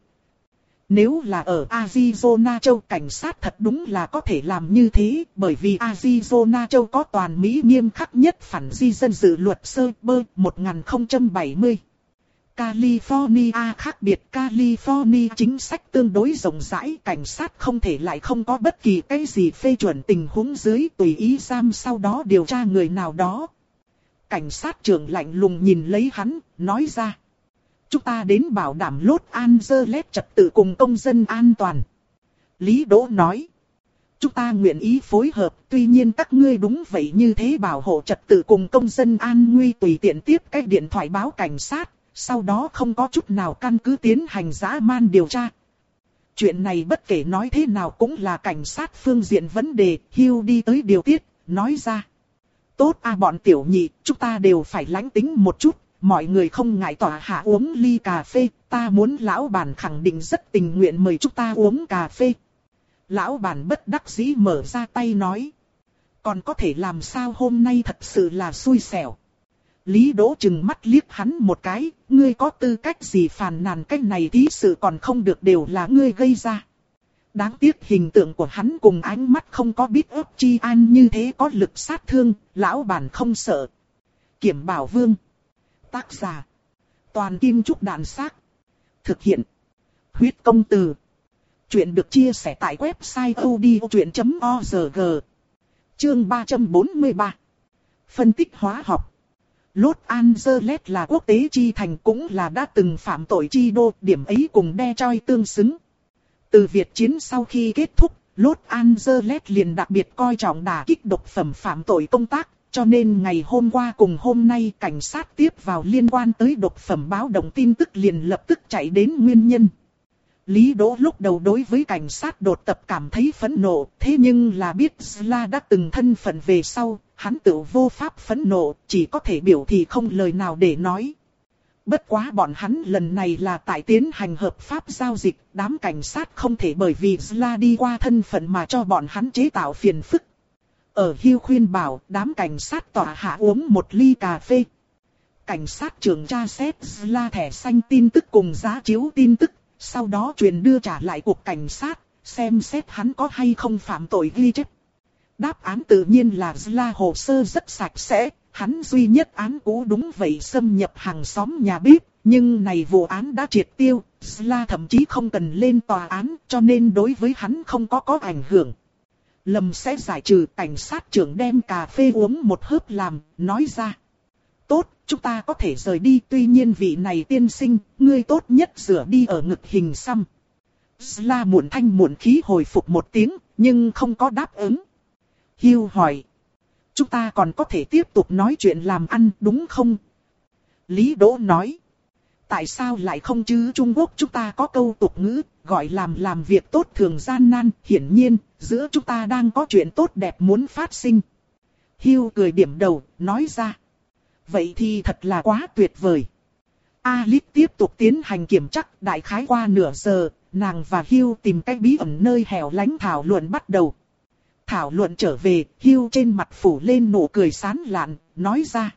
Nếu là ở Arizona châu, cảnh sát thật đúng là có thể làm như thế, bởi vì Arizona châu có toàn Mỹ nghiêm khắc nhất phản di dân dự luật sơ bơ một nghìn không trăm bảy mươi. California khác biệt, California chính sách tương đối rộng rãi, cảnh sát không thể lại không có bất kỳ cái gì phê chuẩn tình huống dưới tùy ý giam sau đó điều tra người nào đó. cảnh sát trưởng lạnh lùng nhìn lấy hắn, nói ra. Chúng ta đến bảo đảm Los Angeles trật tự cùng công dân an toàn. Lý Đỗ nói. Chúng ta nguyện ý phối hợp, tuy nhiên các ngươi đúng vậy như thế bảo hộ trật tự cùng công dân an nguy tùy tiện tiếp cái điện thoại báo cảnh sát, sau đó không có chút nào căn cứ tiến hành dã man điều tra. Chuyện này bất kể nói thế nào cũng là cảnh sát phương diện vấn đề, Hugh đi tới điều tiết, nói ra. Tốt à bọn tiểu nhị, chúng ta đều phải lãnh tính một chút, mọi người không ngại tỏa hạ uống ly cà phê, ta muốn lão bản khẳng định rất tình nguyện mời chúng ta uống cà phê. Lão bản bất đắc dĩ mở ra tay nói. Còn có thể làm sao hôm nay thật sự là xui xẻo. Lý Đỗ chừng mắt liếc hắn một cái, ngươi có tư cách gì phàn nàn cái này thí sự còn không được đều là ngươi gây ra. Đáng tiếc hình tượng của hắn cùng ánh mắt không có biết ấp chi an như thế có lực sát thương, lão bản không sợ. Kiểm Bảo Vương. Tác giả. Toàn Kim Trúc Đàn Xác. Thực hiện. Huyết Công Từ. Chuyện được chia sẻ tại website odchuyện chấm org. Chương ba trăm bốn mươi ba. Phân tích hóa học. Los Angeles là quốc tế chi thành cũng là đã từng phạm tội chi đô, điểm ấy cùng Detroit tương xứng. Từ Việt chiến sau khi kết thúc, Los Angeles liền đặc biệt coi trọng đả kích độc phẩm phạm tội công tác, cho nên ngày hôm qua cùng hôm nay cảnh sát tiếp vào liên quan tới độc phẩm báo động tin tức liền lập tức chạy đến nguyên nhân. Lý Đỗ lúc đầu đối với cảnh sát đột tập cảm thấy phẫn nộ, thế nhưng là biết Sla đã từng thân phận về sau, hắn tự vô pháp phẫn nộ, chỉ có thể biểu thị không lời nào để nói. Bất quá bọn hắn lần này là tại tiến hành hợp pháp giao dịch, đám cảnh sát không thể bởi vì Sla đi qua thân phận mà cho bọn hắn chế tạo phiền phức. Ở Hugh khuyên bảo, đám cảnh sát tỏa hạ uống một ly cà phê. Cảnh sát trưởng tra xét Sla thẻ xanh tin tức cùng giá chiếu tin tức. Sau đó truyền đưa trả lại cục cảnh sát, xem xét hắn có hay không phạm tội ghi chép. Đáp án tự nhiên là Sla hồ sơ rất sạch sẽ, hắn duy nhất án cũ đúng vậy xâm nhập hàng xóm nhà bếp, nhưng này vụ án đã triệt tiêu, Sla thậm chí không cần lên tòa án, cho nên đối với hắn không có có ảnh hưởng. Lầm sẽ giải trừ, cảnh sát trưởng đem cà phê uống một hớp làm, nói ra. Tốt, chúng ta có thể rời đi, tuy nhiên vị này tiên sinh, ngươi tốt nhất rửa đi ở ngực hình xăm. Sla muộn thanh muộn khí hồi phục một tiếng, nhưng không có đáp ứng. Hugh hỏi. Chúng ta còn có thể tiếp tục nói chuyện làm ăn đúng không? Lý Đỗ nói. Tại sao lại không chứ? Trung Quốc chúng ta có câu tục ngữ, gọi làm làm việc tốt thường gian nan, hiển nhiên, giữa chúng ta đang có chuyện tốt đẹp muốn phát sinh. Hugh cười điểm đầu, nói ra. Vậy thì thật là quá tuyệt vời. Alice tiếp tục tiến hành kiểm tra, đại khái qua nửa giờ, nàng và Hugh tìm cái bí ẩn nơi hẻo lánh thảo luận bắt đầu. Thảo luận trở về, Hugh trên mặt phủ lên nụ cười sán lạn, nói ra.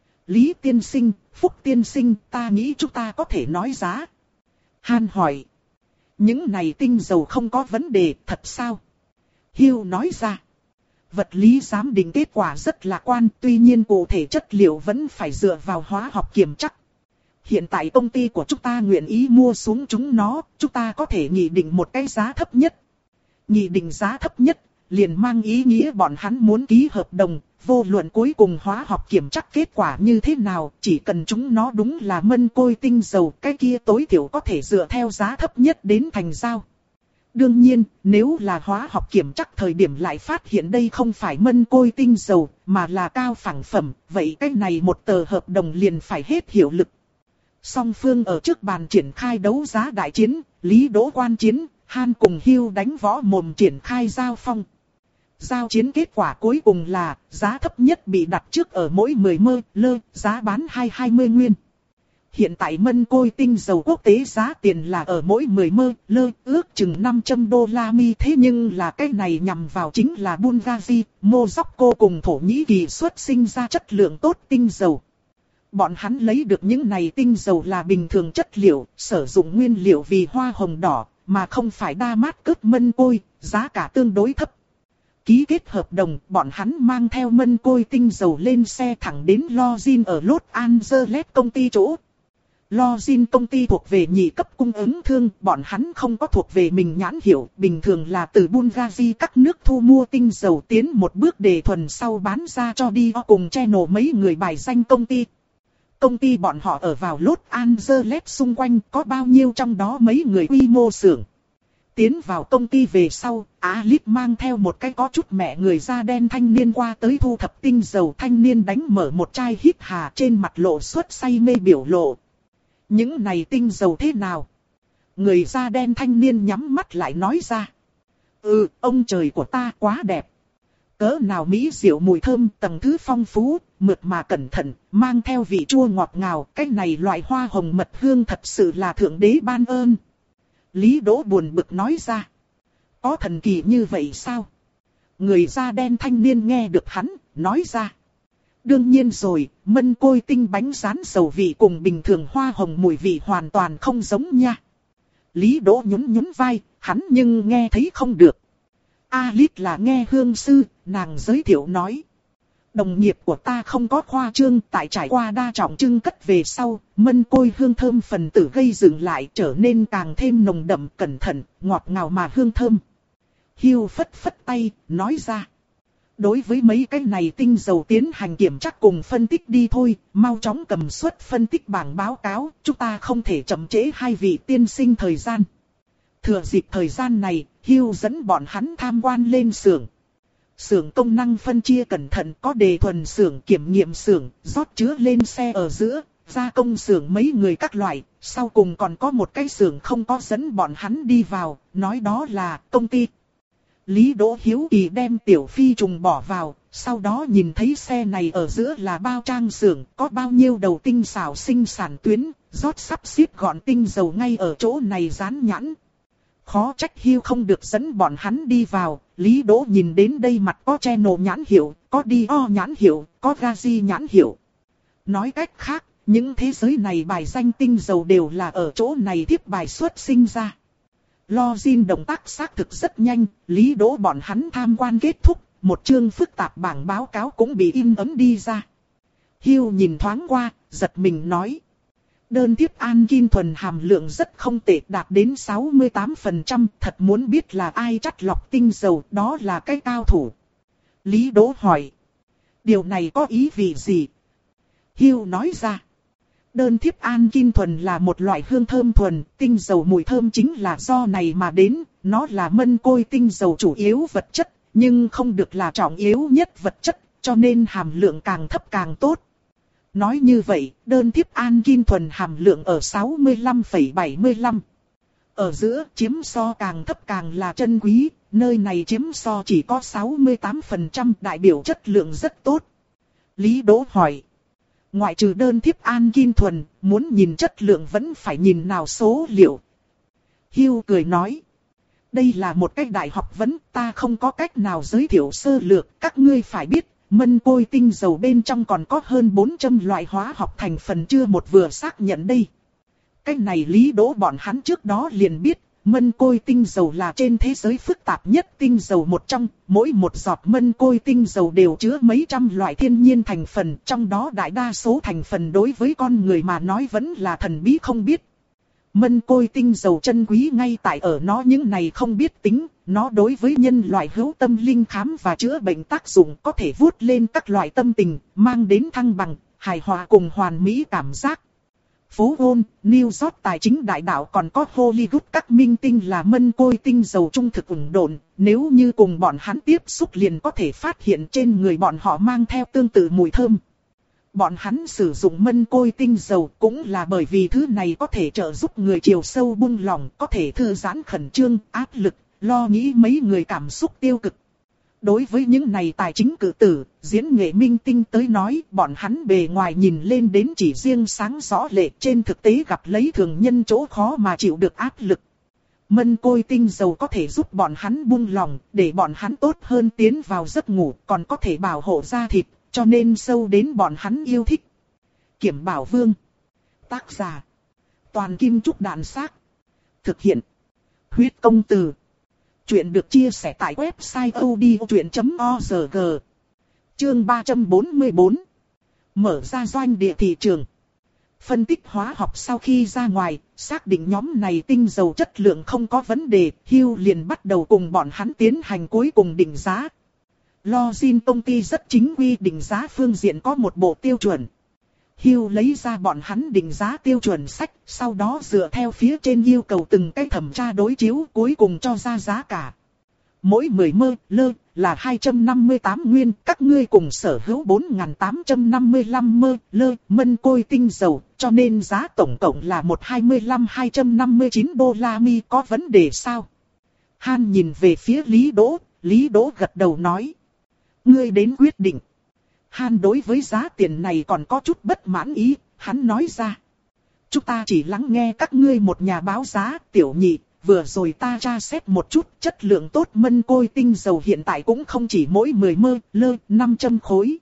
Lý tiên sinh, Phúc tiên sinh, ta nghĩ chúng ta có thể nói giá. Han hỏi. Những này tinh dầu không có vấn đề, thật sao? Hugh nói ra. Vật lý giám định kết quả rất lạc quan, tuy nhiên cụ thể chất liệu vẫn phải dựa vào hóa học kiểm chắc. Hiện tại công ty của chúng ta nguyện ý mua xuống chúng nó, chúng ta có thể nghị định một cái giá thấp nhất. Nghị định giá thấp nhất, liền mang ý nghĩa bọn hắn muốn ký hợp đồng, vô luận cuối cùng hóa học kiểm chắc kết quả như thế nào, chỉ cần chúng nó đúng là mân côi tinh dầu, cái kia tối thiểu có thể dựa theo giá thấp nhất đến thành giao. Đương nhiên, nếu là hóa học kiểm chắc thời điểm lại phát hiện đây không phải mân côi tinh dầu, mà là cao phẳng phẩm, vậy cái này một tờ hợp đồng liền phải hết hiệu lực. Song phương ở trước bàn triển khai đấu giá đại chiến, Lý Đỗ quan chiến, Han cùng Hugh đánh võ mồm triển khai giao phong. Giao chiến kết quả cuối cùng là, giá thấp nhất bị đặt trước ở mỗi mười mơ, lơ, giá bán hai hai mươi nguyên. Hiện tại mân côi tinh dầu quốc tế giá tiền là ở mỗi mười mơ, lơ, ước chừng năm trăm đô la mi, thế nhưng là cái này nhằm vào chính là Bulgaria, Morocco cùng Thổ Nhĩ Kỳ xuất sinh ra chất lượng tốt tinh dầu. Bọn hắn lấy được những này tinh dầu là bình thường chất liệu, sử dụng nguyên liệu vì hoa hồng đỏ, mà không phải đa mát cướp mân côi, giá cả tương đối thấp. Ký kết hợp đồng, bọn hắn mang theo mân côi tinh dầu lên xe thẳng đến Login ở Los Angeles công ty chỗ. Login công ty thuộc về nhị cấp cung ứng thương, bọn hắn không có thuộc về mình nhãn hiệu, bình thường là từ Bulgaria các nước thu mua tinh dầu tiến một bước để thuần sau bán ra cho đi cùng channel mấy người bài danh công ty. Công ty bọn họ ở vào Los Angeles xung quanh, có bao nhiêu trong đó mấy người quy mô xưởng. Tiến vào công ty về sau, Alip mang theo một cái có chút mẹ người da đen thanh niên qua tới thu thập tinh dầu. Thanh niên đánh mở một chai hít hà, trên mặt lộ suốt say mê biểu lộ. Những này tinh dầu thế nào? Người da đen thanh niên nhắm mắt lại nói ra. Ừ, ông trời của ta quá đẹp. Cỡ nào mỹ diệu mùi thơm, tầng thứ phong phú, mượt mà cẩn thận, mang theo vị chua ngọt ngào. Cái này loại hoa hồng mật hương thật sự là thượng đế ban ơn. Lý Đỗ buồn bực nói ra. Có thần kỳ như vậy sao? Người da đen thanh niên nghe được hắn, nói ra. Đương nhiên rồi, mân côi tinh bánh rán dầu vị cùng bình thường hoa hồng mùi vị hoàn toàn không giống nha. Lý Đỗ nhún nhún vai, hắn nhưng nghe thấy không được. Alip là nghe hương sư, nàng giới thiệu nói. Đồng nghiệp của ta không có khoa trương, tại trải qua đa trọng trưng cất về sau, mân côi hương thơm phần tử gây dựng lại trở nên càng thêm nồng đậm, cẩn thận, ngọt ngào mà hương thơm. Hiu phất phất tay, nói ra. Đối với mấy cái này tinh dầu tiến hành kiểm tra cùng phân tích đi thôi, mau chóng cầm suất phân tích bảng báo cáo, chúng ta không thể chậm trễ hai vị tiên sinh thời gian. Thừa dịp thời gian này, Hiu dẫn bọn hắn tham quan lên xưởng. Xưởng công năng phân chia cẩn thận, có đề thuần xưởng, kiểm nghiệm xưởng, rót chứa lên xe ở giữa, gia công xưởng mấy người các loại, sau cùng còn có một cái xưởng không có dẫn bọn hắn đi vào, nói đó là công ty. Lý Đỗ hiếu kỳ đem tiểu phi trùng bỏ vào, sau đó nhìn thấy xe này ở giữa là bao trang xưởng, có bao nhiêu đầu tinh xảo sinh sản tuyến, rót sắp xếp gọn tinh dầu ngay ở chỗ này dán nhãn. Khó trách Hiu không được dẫn bọn hắn đi vào, Lý Đỗ nhìn đến đây mặt có channel nhãn hiệu, có Dior nhãn hiệu, có Gazi nhãn hiệu. Nói cách khác, những thế giới này bài danh tinh dầu đều là ở chỗ này tiếp bài xuất sinh ra. Login động tác xác thực rất nhanh, Lý Đỗ bọn hắn tham quan kết thúc, một chương phức tạp bảng báo cáo cũng bị in ấn đi ra. Hiu nhìn thoáng qua, giật mình nói. Đơn tiếp an kim thuần hàm lượng rất không tệ, đạt đến sáu mươi tám phần trăm, thật muốn biết là ai chắt lọc tinh dầu, đó là cái cao thủ. Lý Đỗ hỏi. Điều này có ý vị gì? Hiu nói ra. Đơn thiếp an kim thuần là một loại hương thơm thuần, tinh dầu mùi thơm chính là do này mà đến, nó là mân côi tinh dầu chủ yếu vật chất, nhưng không được là trọng yếu nhất vật chất, cho nên hàm lượng càng thấp càng tốt. Nói như vậy, đơn thiếp an kim thuần hàm lượng ở sáu mươi lăm phẩy bảy mươi lăm. Ở giữa chiếm so càng thấp càng là chân quý, nơi này chiếm so chỉ có sáu mươi tám phần trăm, đại biểu chất lượng rất tốt. Lý Đỗ hỏi. Ngoại trừ đơn thiếp an kim thuần, muốn nhìn chất lượng vẫn phải nhìn nào số liệu. Hiu cười nói. Đây là một cách đại học vấn, ta không có cách nào giới thiệu sơ lược, các ngươi phải biết. Mân côi tinh dầu bên trong còn có hơn bốn trăm loại hóa học thành phần chưa một vừa xác nhận đây. Cái này Lý Đỗ bọn hắn trước đó liền biết, mân côi tinh dầu là trên thế giới phức tạp nhất tinh dầu một trong, mỗi một giọt mân côi tinh dầu đều chứa mấy trăm loại thiên nhiên thành phần, trong đó đại đa số thành phần đối với con người mà nói vẫn là thần bí không biết. Mân côi tinh dầu chân quý ngay tại ở nó những này không biết tính, nó đối với nhân loại hữu tâm linh khám và chữa bệnh tác dụng có thể vuốt lên các loại tâm tình, mang đến thăng bằng, hài hòa cùng hoàn mỹ cảm giác. Phố Wall, New York tài chính đại đạo còn có Hollywood các minh tinh là mân côi tinh dầu trung thực ủng độn, nếu như cùng bọn hắn tiếp xúc liền có thể phát hiện trên người bọn họ mang theo tương tự mùi thơm. Bọn hắn sử dụng mân côi tinh dầu cũng là bởi vì thứ này có thể trợ giúp người chiều sâu buông lỏng, có thể thư giãn khẩn trương, áp lực, lo nghĩ mấy người cảm xúc tiêu cực. Đối với những này tài chính cử tử, diễn nghệ minh tinh tới nói, bọn hắn bề ngoài nhìn lên đến chỉ riêng sáng rõ lệ, trên thực tế gặp lấy thường nhân chỗ khó mà chịu được áp lực. Mân côi tinh dầu có thể giúp bọn hắn buông lỏng, để bọn hắn tốt hơn tiến vào giấc ngủ, còn có thể bảo hộ da thịt, cho nên sâu đến bọn hắn yêu thích. Kiểm Bảo Vương. Tác giả. Toàn Kim Trúc Đàn Xác. Thực hiện. Huyết Công Từ. Chuyện được chia sẻ tại website odchuyện chấm org. Chương ba trăm bốn mươi bốn. Mở ra doanh địa thị trường. Phân tích hóa học sau khi ra ngoài, xác định nhóm này tinh dầu chất lượng không có vấn đề, Hugh liền bắt đầu cùng bọn hắn tiến hành cuối cùng định giá. Login công ty rất chính quy, định giá phương diện có một bộ tiêu chuẩn. Hugh lấy ra bọn hắn định giá tiêu chuẩn sách, sau đó dựa theo phía trên yêu cầu từng cái thẩm tra đối chiếu, cuối cùng cho ra giá cả. Mỗi mười mơ lơ là hai trăm năm mươi tám nguyên, các ngươi cùng sở hữu bốn nghìn tám trăm năm mươi lăm mơ lơ mân côi tinh dầu, cho nên giá tổng cộng là một trăm hai mươi lăm nghìn hai trăm năm mươi chín đô la mi, có vấn đề sao? Han nhìn về phía Lý Đỗ, Lý Đỗ gật đầu nói. Ngươi đến quyết định. Han đối với giá tiền này còn có chút bất mãn ý, hắn nói ra. Chúng ta chỉ lắng nghe các ngươi một nhà báo giá, Tiểu Nhị. Vừa rồi ta tra xét một chút, chất lượng tốt mân côi tinh dầu hiện tại cũng không chỉ mỗi mười mơ lơ năm trăm khối.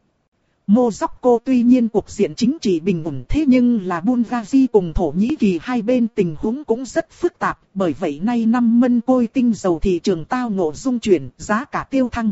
Morocco tuy nhiên cuộc diện chính trị bình ổn, thế nhưng là Bulgaria cùng Thổ Nhĩ Kỳ hai bên tình huống cũng rất phức tạp, bởi vậy nay năm mân côi tinh dầu thị trường tao ngộ dung chuyển, giá cả tiêu thăng.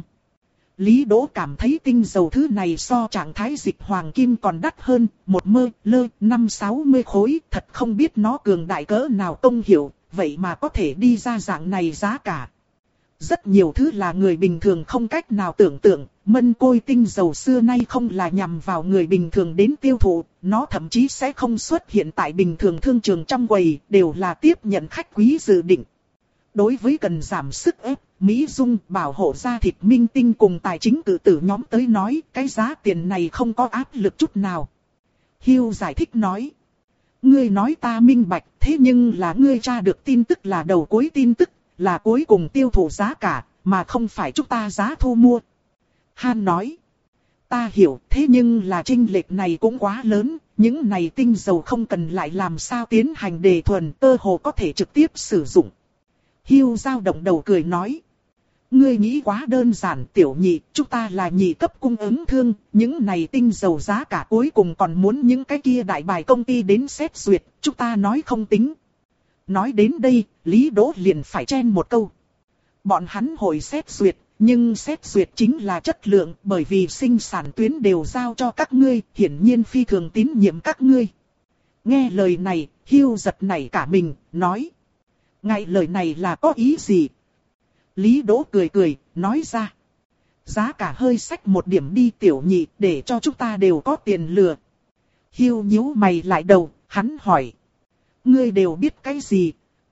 Lý Đỗ cảm thấy tinh dầu thứ này so trạng thái dịch hoàng kim còn đắt hơn, một mơ lơ năm sáu mươi khối, thật không biết nó cường đại cỡ nào công hiệu. Vậy mà có thể đi ra dạng này giá cả. Rất nhiều thứ là người bình thường không cách nào tưởng tượng, mân côi tinh dầu xưa nay không là nhằm vào người bình thường đến tiêu thụ, nó thậm chí sẽ không xuất hiện tại bình thường thương trường trong quầy, đều là tiếp nhận khách quý dự định. Đối với cần giảm sức ép, mỹ dung, bảo hộ da thịt minh tinh cùng tài chính cử tử nhóm tới nói, cái giá tiền này không có áp lực chút nào. Hugh giải thích nói. Ngươi nói ta minh bạch, thế nhưng là ngươi tra được tin tức là đầu cuối tin tức, là cuối cùng tiêu thụ giá cả, mà không phải chúng ta giá thu mua. Han nói, ta hiểu, thế nhưng là chênh lệch này cũng quá lớn, những này tinh dầu không cần lại làm sao tiến hành đề thuần, cơ hồ có thể trực tiếp sử dụng. Hugh dao động đầu cười nói. Ngươi nghĩ quá đơn giản, Tiểu Nhị, chúng ta là nhị cấp cung ứng thương, những này tinh dầu giá cả cuối cùng còn muốn những cái kia đại bài công ty đến xét duyệt, chúng ta nói không tính. Nói đến đây, Lý Đỗ liền phải chen một câu. Bọn hắn hội xét duyệt, nhưng xét duyệt chính là chất lượng, bởi vì sinh sản tuyến đều giao cho các ngươi, hiển nhiên phi thường tín nhiệm các ngươi. Nghe lời này, Hugh giật nảy cả mình, nói. Ngài lời này là có ý gì? Lý Đỗ cười cười, nói ra. Giá cả hơi xách một điểm đi Tiểu Nhị, để cho chúng ta đều có tiền lừa. Hugh nhíu mày lại đầu, hắn hỏi. Ngươi đều biết cái gì?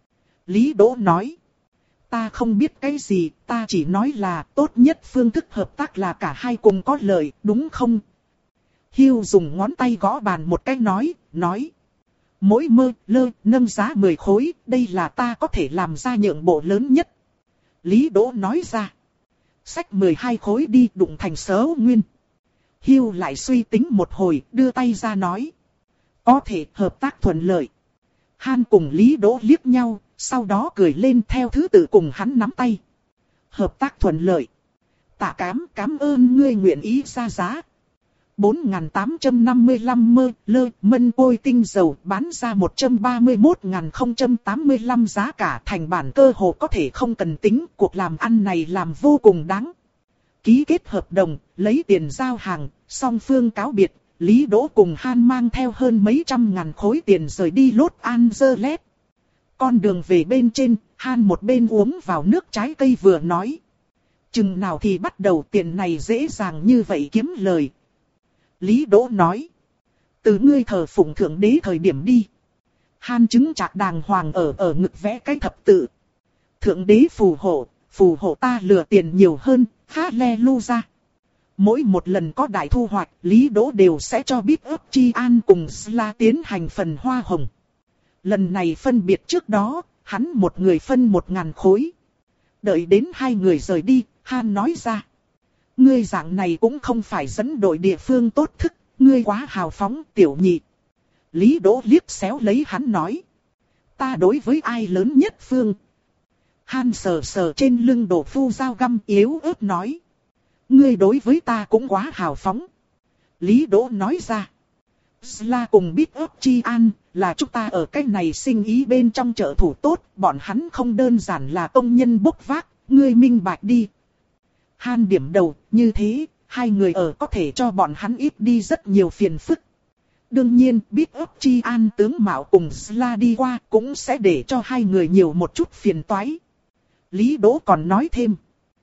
Lý Đỗ nói. Ta không biết cái gì, ta chỉ nói là tốt nhất phương thức hợp tác là cả hai cùng có lợi, đúng không? Hugh dùng ngón tay gõ bàn một cái nói, nói. Mỗi mơ lơ nâng giá mười khối, đây là ta có thể làm ra nhượng bộ lớn nhất. Lý Đỗ nói ra. Xách mười hai khối đi, đụng thành sớ nguyên. Hugh lại suy tính một hồi, đưa tay ra nói. Có thể hợp tác thuận lợi. Han cùng Lý Đỗ liếc nhau, sau đó cười lên theo thứ tự cùng hắn nắm tay. Hợp tác thuận lợi. Tạ cám, cảm ơn ngươi nguyện ý ra giá. bốn nghìn tám trăm năm mươi lăm mơ lơ mân côi tinh dầu bán ra một trăm ba mươi mốt nghìn không trăm tám mươi lăm giá cả, thành bản cơ hồ có thể không cần tính, cuộc làm ăn này làm vô cùng đáng. Ký kết hợp đồng, lấy tiền giao hàng, song phương cáo biệt, Lý Đỗ cùng Han mang theo hơn mấy trăm ngàn khối tiền rời đi Los Angeles. Con đường về bên trên, Han một bên uống vào nước trái cây vừa nói. Chừng nào thì bắt đầu tiền này dễ dàng như vậy kiếm lời. Lý Đỗ nói. Từ ngươi thờ phụng thượng đế thời điểm đi. Han chứng chạc đàng hoàng ở ở ngực vẽ cái thập tự. Thượng đế phù hộ, phù hộ ta lừa tiền nhiều hơn, Hallelujah. Mỗi một lần có đại thu hoạch, Lý Đỗ đều sẽ cho Big Up Chi An cùng Sla tiến hành phần hoa hồng. Lần này phân biệt trước đó, hắn một người phân một ngàn khối. Đợi đến hai người rời đi, Han nói ra. Ngươi dạng này cũng không phải dẫn đội địa phương tốt thức, ngươi quá hào phóng, Tiểu Nhị. Lý Đỗ liếc xéo lấy hắn nói. Ta đối với ai lớn nhất phương? Han sờ sờ trên lưng Đỗ Phu dao găm yếu ớt nói. Ngươi đối với ta cũng quá hào phóng. Lý Đỗ nói ra. Sla cùng Big Up Chi An là chúng ta ở cái này sinh ý bên trong trợ thủ tốt, bọn hắn không đơn giản là công nhân bốc vác, ngươi minh bạch đi. Han điểm đầu, như thế, hai người ở có thể cho bọn hắn ít đi rất nhiều phiền phức. Đương nhiên, biết ấp Chi An tướng mạo cùng Sla đi qua cũng sẽ để cho hai người nhiều một chút phiền toái. Lý Đỗ còn nói thêm.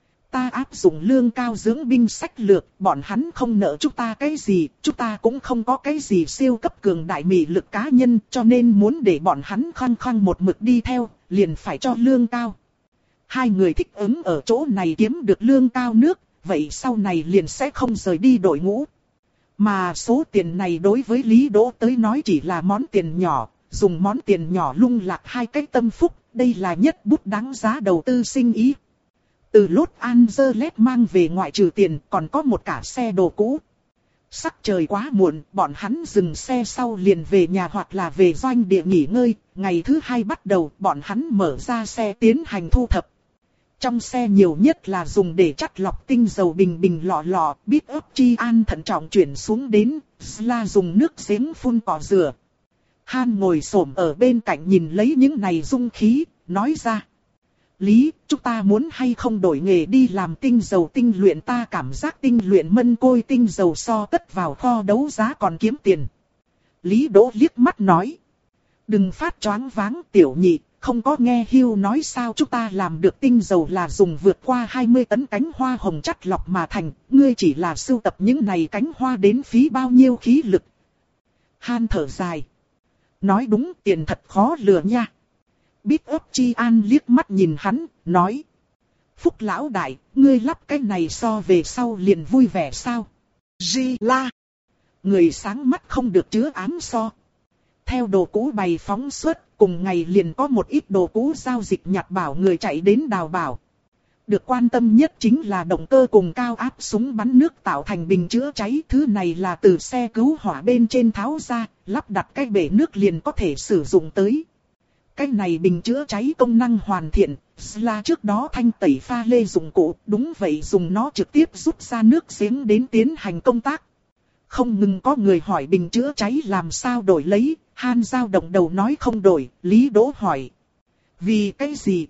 Ta áp dụng lương cao dưỡng binh sách lược, bọn hắn không nợ chúng ta cái gì, chúng ta cũng không có cái gì siêu cấp cường đại mị lực cá nhân, cho nên muốn để bọn hắn khăng khăng một mực đi theo, liền phải cho lương cao. Hai người thích ứng ở chỗ này kiếm được lương cao nước, vậy sau này liền sẽ không rời đi đội ngũ. Mà số tiền này đối với Lý Đỗ tới nói chỉ là món tiền nhỏ, dùng món tiền nhỏ lung lạc hai cái tâm phúc, đây là nhất bút đáng giá đầu tư sinh ý. Từ Los Angeles mang về ngoại trừ tiền còn có một cả xe đồ cũ. Sắc trời quá muộn, bọn hắn dừng xe sau liền về nhà hoặc là về doanh địa nghỉ ngơi. Ngày thứ hai bắt đầu, bọn hắn mở ra xe tiến hành thu thập. Trong xe nhiều nhất là dùng để chắt lọc tinh dầu bình bình lọ lọ, biết ấp Chi An thận trọng chuyển xuống đến, Sla dùng nước giếng phun cỏ rửa. Han ngồi xổm ở bên cạnh nhìn lấy những này dung khí, nói ra. Lý, chúng ta muốn hay không đổi nghề đi làm tinh dầu tinh luyện, ta cảm giác tinh luyện mân côi tinh dầu so tất vào kho đấu giá còn kiếm tiền. Lý Đỗ liếc mắt nói. Đừng phát choáng váng tiểu nhị, không có nghe Hưu nói sao chúng ta làm được tinh dầu là dùng vượt qua hai mươi tấn cánh hoa hồng chắt lọc mà thành, ngươi chỉ là sưu tập những này cánh hoa đến phí bao nhiêu khí lực. Han thở dài. Nói đúng, tiền thật khó lừa nha. Biết ấp Chi An liếc mắt nhìn hắn, nói. Phúc lão đại, ngươi lắp cái này so về sau liền vui vẻ sao? Di la. Người sáng mắt không được chứa ám so. Theo đồ cũ bày phóng xuất, cùng ngày liền có một ít đồ cũ giao dịch nhặt bảo người chạy đến đào bảo. Được quan tâm nhất chính là động cơ cùng cao áp súng bắn nước tạo thành bình chữa cháy. Thứ này là từ xe cứu hỏa bên trên tháo ra, lắp đặt cái bể nước liền có thể sử dụng tới. Cái này bình chữa cháy công năng hoàn thiện, là trước đó thanh tẩy pha lê dụng cụ, đúng vậy dùng nó trực tiếp rút ra nước giếng đến tiến hành công tác. Không ngừng có người hỏi bình chữa cháy làm sao đổi lấy, Han dao động đầu nói không đổi, Lý Đỗ hỏi. Vì cái gì?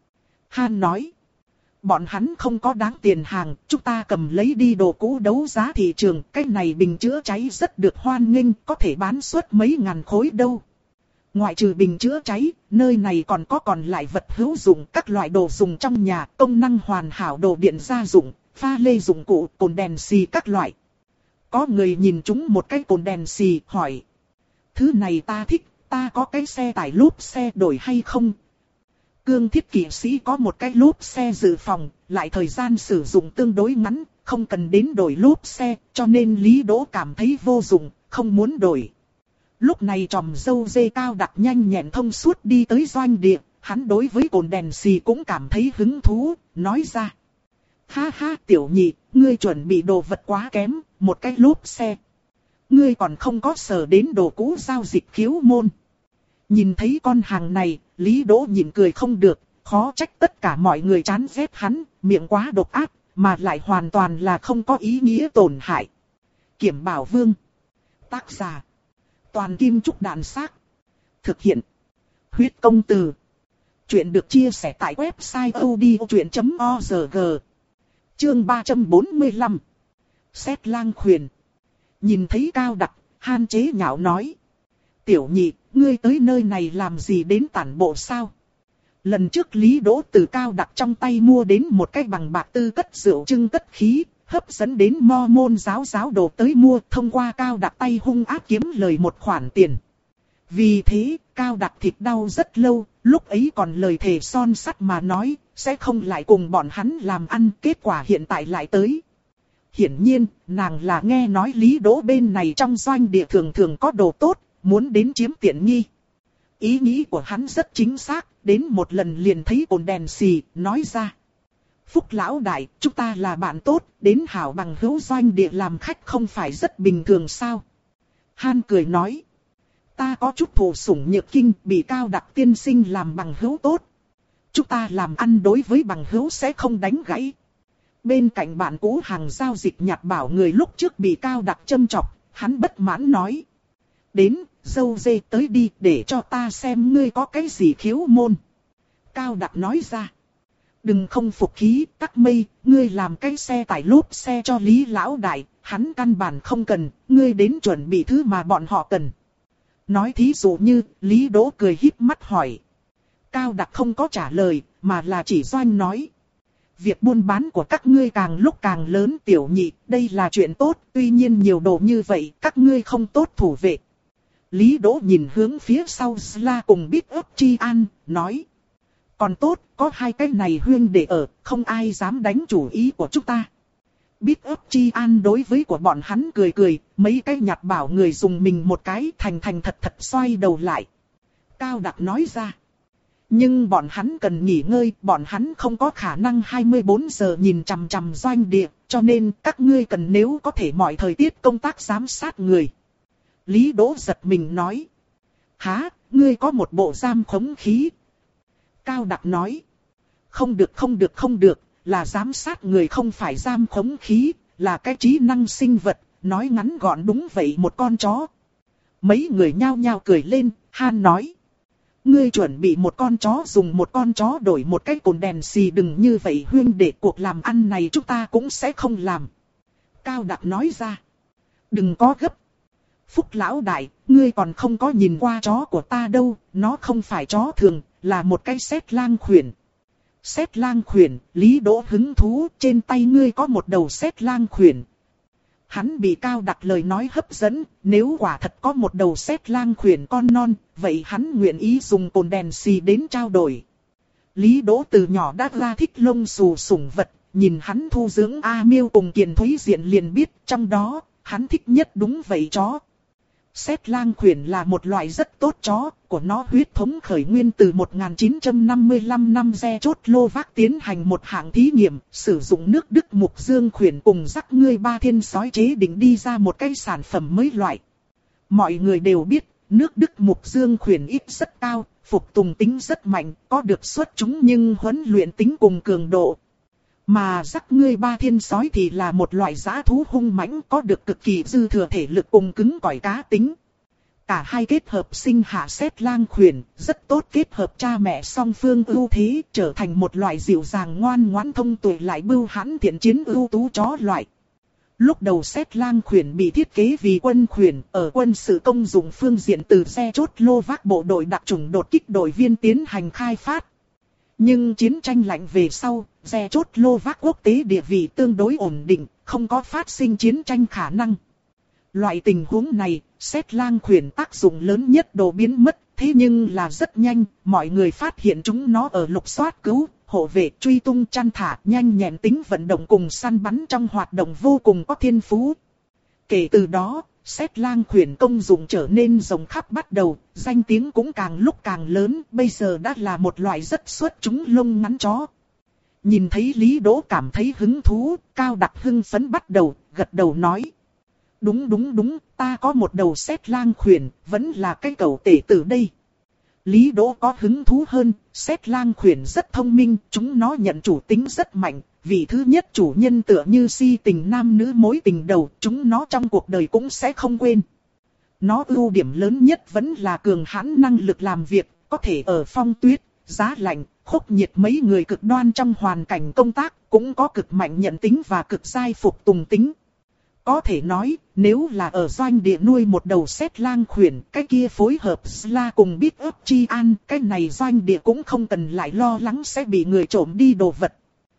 Han nói. Bọn hắn không có đáng tiền hàng, chúng ta cầm lấy đi đồ cũ đấu giá thị trường, cái này bình chữa cháy rất được hoan nghênh, có thể bán suốt mấy ngàn khối đâu. Ngoại trừ bình chữa cháy, nơi này còn có còn lại vật hữu dụng, các loại đồ dùng trong nhà, công năng hoàn hảo đồ điện gia dụng, pha lê dụng cụ, cồn đèn xì các loại. Có người nhìn chúng một cái cồn đèn xì, hỏi. Thứ này ta thích, ta có cái xe tải lốp xe đổi hay không? Cương Thiết kỵ sĩ có một cái lốp xe dự phòng, lại thời gian sử dụng tương đối ngắn, không cần đến đổi lốp xe, cho nên Lý Đỗ cảm thấy vô dụng, không muốn đổi. Lúc này tròm dâu dê Cao Đặc nhanh nhẹn thông suốt đi tới doanh địa, hắn đối với cồn đèn xì cũng cảm thấy hứng thú, nói ra. Ha ha tiểu nhị, ngươi chuẩn bị đồ vật quá kém, một cái lốp xe. Ngươi còn không có sở đến đồ cũ giao dịch khiếu môn. Nhìn thấy con hàng này, Lý Đỗ nhịn cười không được, khó trách tất cả mọi người chán ghét hắn, miệng quá độc ác, mà lại hoàn toàn là không có ý nghĩa tổn hại. Kiểm Bảo Vương. Tác giả. Toàn Kim Trúc Đàn Xác. Thực hiện. Huyết Công Từ. Chuyện được chia sẻ tại website odchuyện chấm org. Chương ba trăm bốn mươi lăm. Xét lang khuyển. Nhìn thấy Cao Đặc, Han chế nhạo nói. Tiểu nhị, ngươi tới nơi này làm gì đến tản bộ sao? Lần trước Lý Đỗ từ Cao Đặc trong tay mua đến một cái bằng bạc tư cất rượu trưng cất khí, hấp dẫn đến mo môn giáo giáo đồ tới mua, thông qua Cao Đặc tay hung ác kiếm lời một khoản tiền. Vì thế, Cao Đặc thịt đau rất lâu, lúc ấy còn lời thề son sắt mà nói, sẽ không lại cùng bọn hắn làm ăn, kết quả hiện tại lại tới. Hiển nhiên, nàng là nghe nói Lý Đỗ bên này trong doanh địa thường thường có đồ tốt, muốn đến chiếm tiện nghi. Ý nghĩ của hắn rất chính xác, đến một lần liền thấy cồn đèn xì, nói ra. Phúc lão đại, chúng ta là bạn tốt, đến hảo bằng hữu doanh địa làm khách không phải rất bình thường sao? Han cười nói. Ta có chút thù sủng nhược kinh, bị Cao Đặc tiên sinh làm bằng hữu tốt. Chúng ta làm ăn đối với bằng hữu sẽ không đánh gãy. Bên cạnh bạn cũ hàng giao dịch nhặt bảo người lúc trước bị Cao Đặc châm chọc, hắn bất mãn nói. Đến, dâu dê tới đi để cho ta xem ngươi có cái gì khiếu môn. Cao Đặc nói ra. Đừng không phục khí, Tắc Mây, ngươi làm cái xe tải lốp xe cho Lý lão đại, hắn căn bản không cần, ngươi đến chuẩn bị thứ mà bọn họ cần. Nói thí dụ như, Lý Đỗ cười híp mắt hỏi. Cao Đặc không có trả lời, mà là chỉ Doanh nói. Việc buôn bán của các ngươi càng lúc càng lớn, Tiểu Nhị, đây là chuyện tốt, tuy nhiên nhiều đồ như vậy, các ngươi không tốt thủ vệ. Lý Đỗ nhìn hướng phía sau Sla cùng Biết ấp Chi An, nói. Còn tốt, có hai cái này huyên để ở, không ai dám đánh chủ ý của chúng ta. Biết ấp Chi An đối với của bọn hắn cười cười, mấy cái nhặt bảo người dùng mình một cái thành thành thật thật xoay đầu lại. Cao Đặc nói ra. Nhưng bọn hắn cần nghỉ ngơi, bọn hắn không có khả năng hai mươi bốn giờ nhìn chằm chằm doanh địa, cho nên các ngươi cần nếu có thể mọi thời tiết công tác giám sát người. Lý Đỗ giật mình nói. Hả, ngươi có một bộ giam khống khí. Cao Đặc nói. Không được không được không được, là giám sát người không phải giam khống khí, là cái trí năng sinh vật, nói ngắn gọn đúng vậy một con chó. Mấy người nhao nhao cười lên, Han nói. Ngươi chuẩn bị một con chó dùng một con chó đổi một cái cồn đèn xì, đừng như vậy huyên để cuộc làm ăn này chúng ta cũng sẽ không làm. Cao Đặc nói ra. Đừng có gấp. Phúc lão đại, ngươi còn không có nhìn qua chó của ta đâu, nó không phải chó thường, là một cái Séc lang khuyển. Séc lang khuyển, Lý Đỗ hứng thú, trên tay ngươi có một đầu Séc lang khuyển. Hắn bị Cao Đặc lời nói hấp dẫn, nếu quả thật có một đầu Séc lang khuyển con non, vậy hắn nguyện ý dùng cồn đèn xì đến trao đổi. Lý Đỗ từ nhỏ đã ra thích lông xù sủng vật, nhìn hắn thu dưỡng A Miêu cùng Kiền Thúy Diện liền biết, trong đó, hắn thích nhất đúng vậy chó. Séc lang khuyển là một loại rất tốt chó, của nó huyết thống khởi nguyên từ một nghìn chín trăm năm mươi lăm năm Czechoslovakia tiến hành một hạng thí nghiệm, sử dụng nước Đức mục dương khuyển cùng rắc ngươi ba thiên sói chế định đi ra một cái sản phẩm mới loại. Mọi người đều biết, nước Đức mục dương khuyển ít rất cao, phục tùng tính rất mạnh, có được xuất chúng nhưng huấn luyện tính cùng cường độ. Mà rắc ngươi ba thiên sói thì là một loại dã thú hung mãnh, có được cực kỳ dư thừa thể lực cùng cứng cỏi cá tính. Cả hai kết hợp sinh hạ Séc lang khuyển, rất tốt kết hợp cha mẹ song phương ưu thế, trở thành một loại dịu dàng ngoan ngoãn thông tuệ lại bưu hãn thiện chiến ưu tú chó loại. Lúc đầu Séc lang khuyển bị thiết kế vì quân khuyển, ở quân sự công dụng phương diện từ Czechoslovakia bộ đội đặc chủng đột kích đội viên tiến hành khai phát. Nhưng chiến tranh lạnh về sau, Czechoslovakia quốc tế địa vị tương đối ổn định, không có phát sinh chiến tranh khả năng. Loại tình huống này, Séc lang khuyển tác dụng lớn nhất đồ biến mất, thế nhưng là rất nhanh, mọi người phát hiện chúng nó ở lục soát cứu, hộ vệ, truy tung, chăn thả, nhanh nhẹn tính vận động cùng săn bắn trong hoạt động vô cùng có thiên phú. Kể từ đó, Séc lang khuyển công dụng trở nên rộng khắp bắt đầu, danh tiếng cũng càng lúc càng lớn, bây giờ đã là một loại rất xuất chúng lông ngắn chó. Nhìn thấy Lý Đỗ cảm thấy hứng thú, Cao Đặc hưng phấn bắt đầu, gật đầu nói. Đúng đúng đúng, ta có một đầu Séc lang khuyển, vẫn là cái cẩu tể tử đây. Lý Đỗ có hứng thú hơn, Séc lang khuyển rất thông minh, chúng nó nhận chủ tính rất mạnh. Vì thứ nhất chủ nhân tựa như si tình nam nữ mối tình đầu, chúng nó trong cuộc đời cũng sẽ không quên. Nó ưu điểm lớn nhất vẫn là cường hãn năng lực làm việc, có thể ở phong tuyết, giá lạnh, khốc nhiệt mấy người cực đoan trong hoàn cảnh công tác, cũng có cực mạnh nhận tính và cực dai phục tùng tính. Có thể nói, nếu là ở doanh địa nuôi một đầu Séc lang khuyển, cái kia phối hợp Sla cùng Biết ấp Chi An, cái này doanh địa cũng không cần lại lo lắng sẽ bị người trộm đi đồ vật.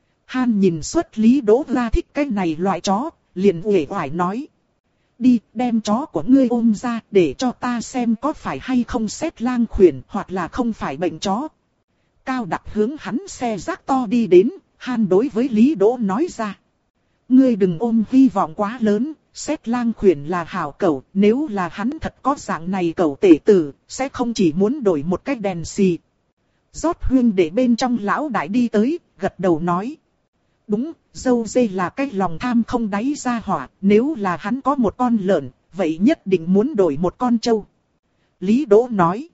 Han nhìn xuất Lý Đỗ ra thích cái này loại chó, liền uể oải nói. Đi, đem chó của ngươi ôm ra, để cho ta xem có phải hay không Séc lang khuyển, hoặc là không phải bệnh chó. Cao Đặc hướng hắn xe rác to đi đến, Han đối với Lý Đỗ nói ra. Ngươi đừng ôm hy vọng quá lớn, Séc lang khuyển là hảo cẩu, nếu là hắn thật có dạng này cẩu tể tử, sẽ không chỉ muốn đổi một cái đèn xì. Rót huyên để bên trong lão đại đi tới, gật đầu nói. Đúng, dâu dê là cái lòng tham không đáy ra hỏa, nếu là hắn có một con lợn, vậy nhất định muốn đổi một con trâu. Lý Đỗ nói.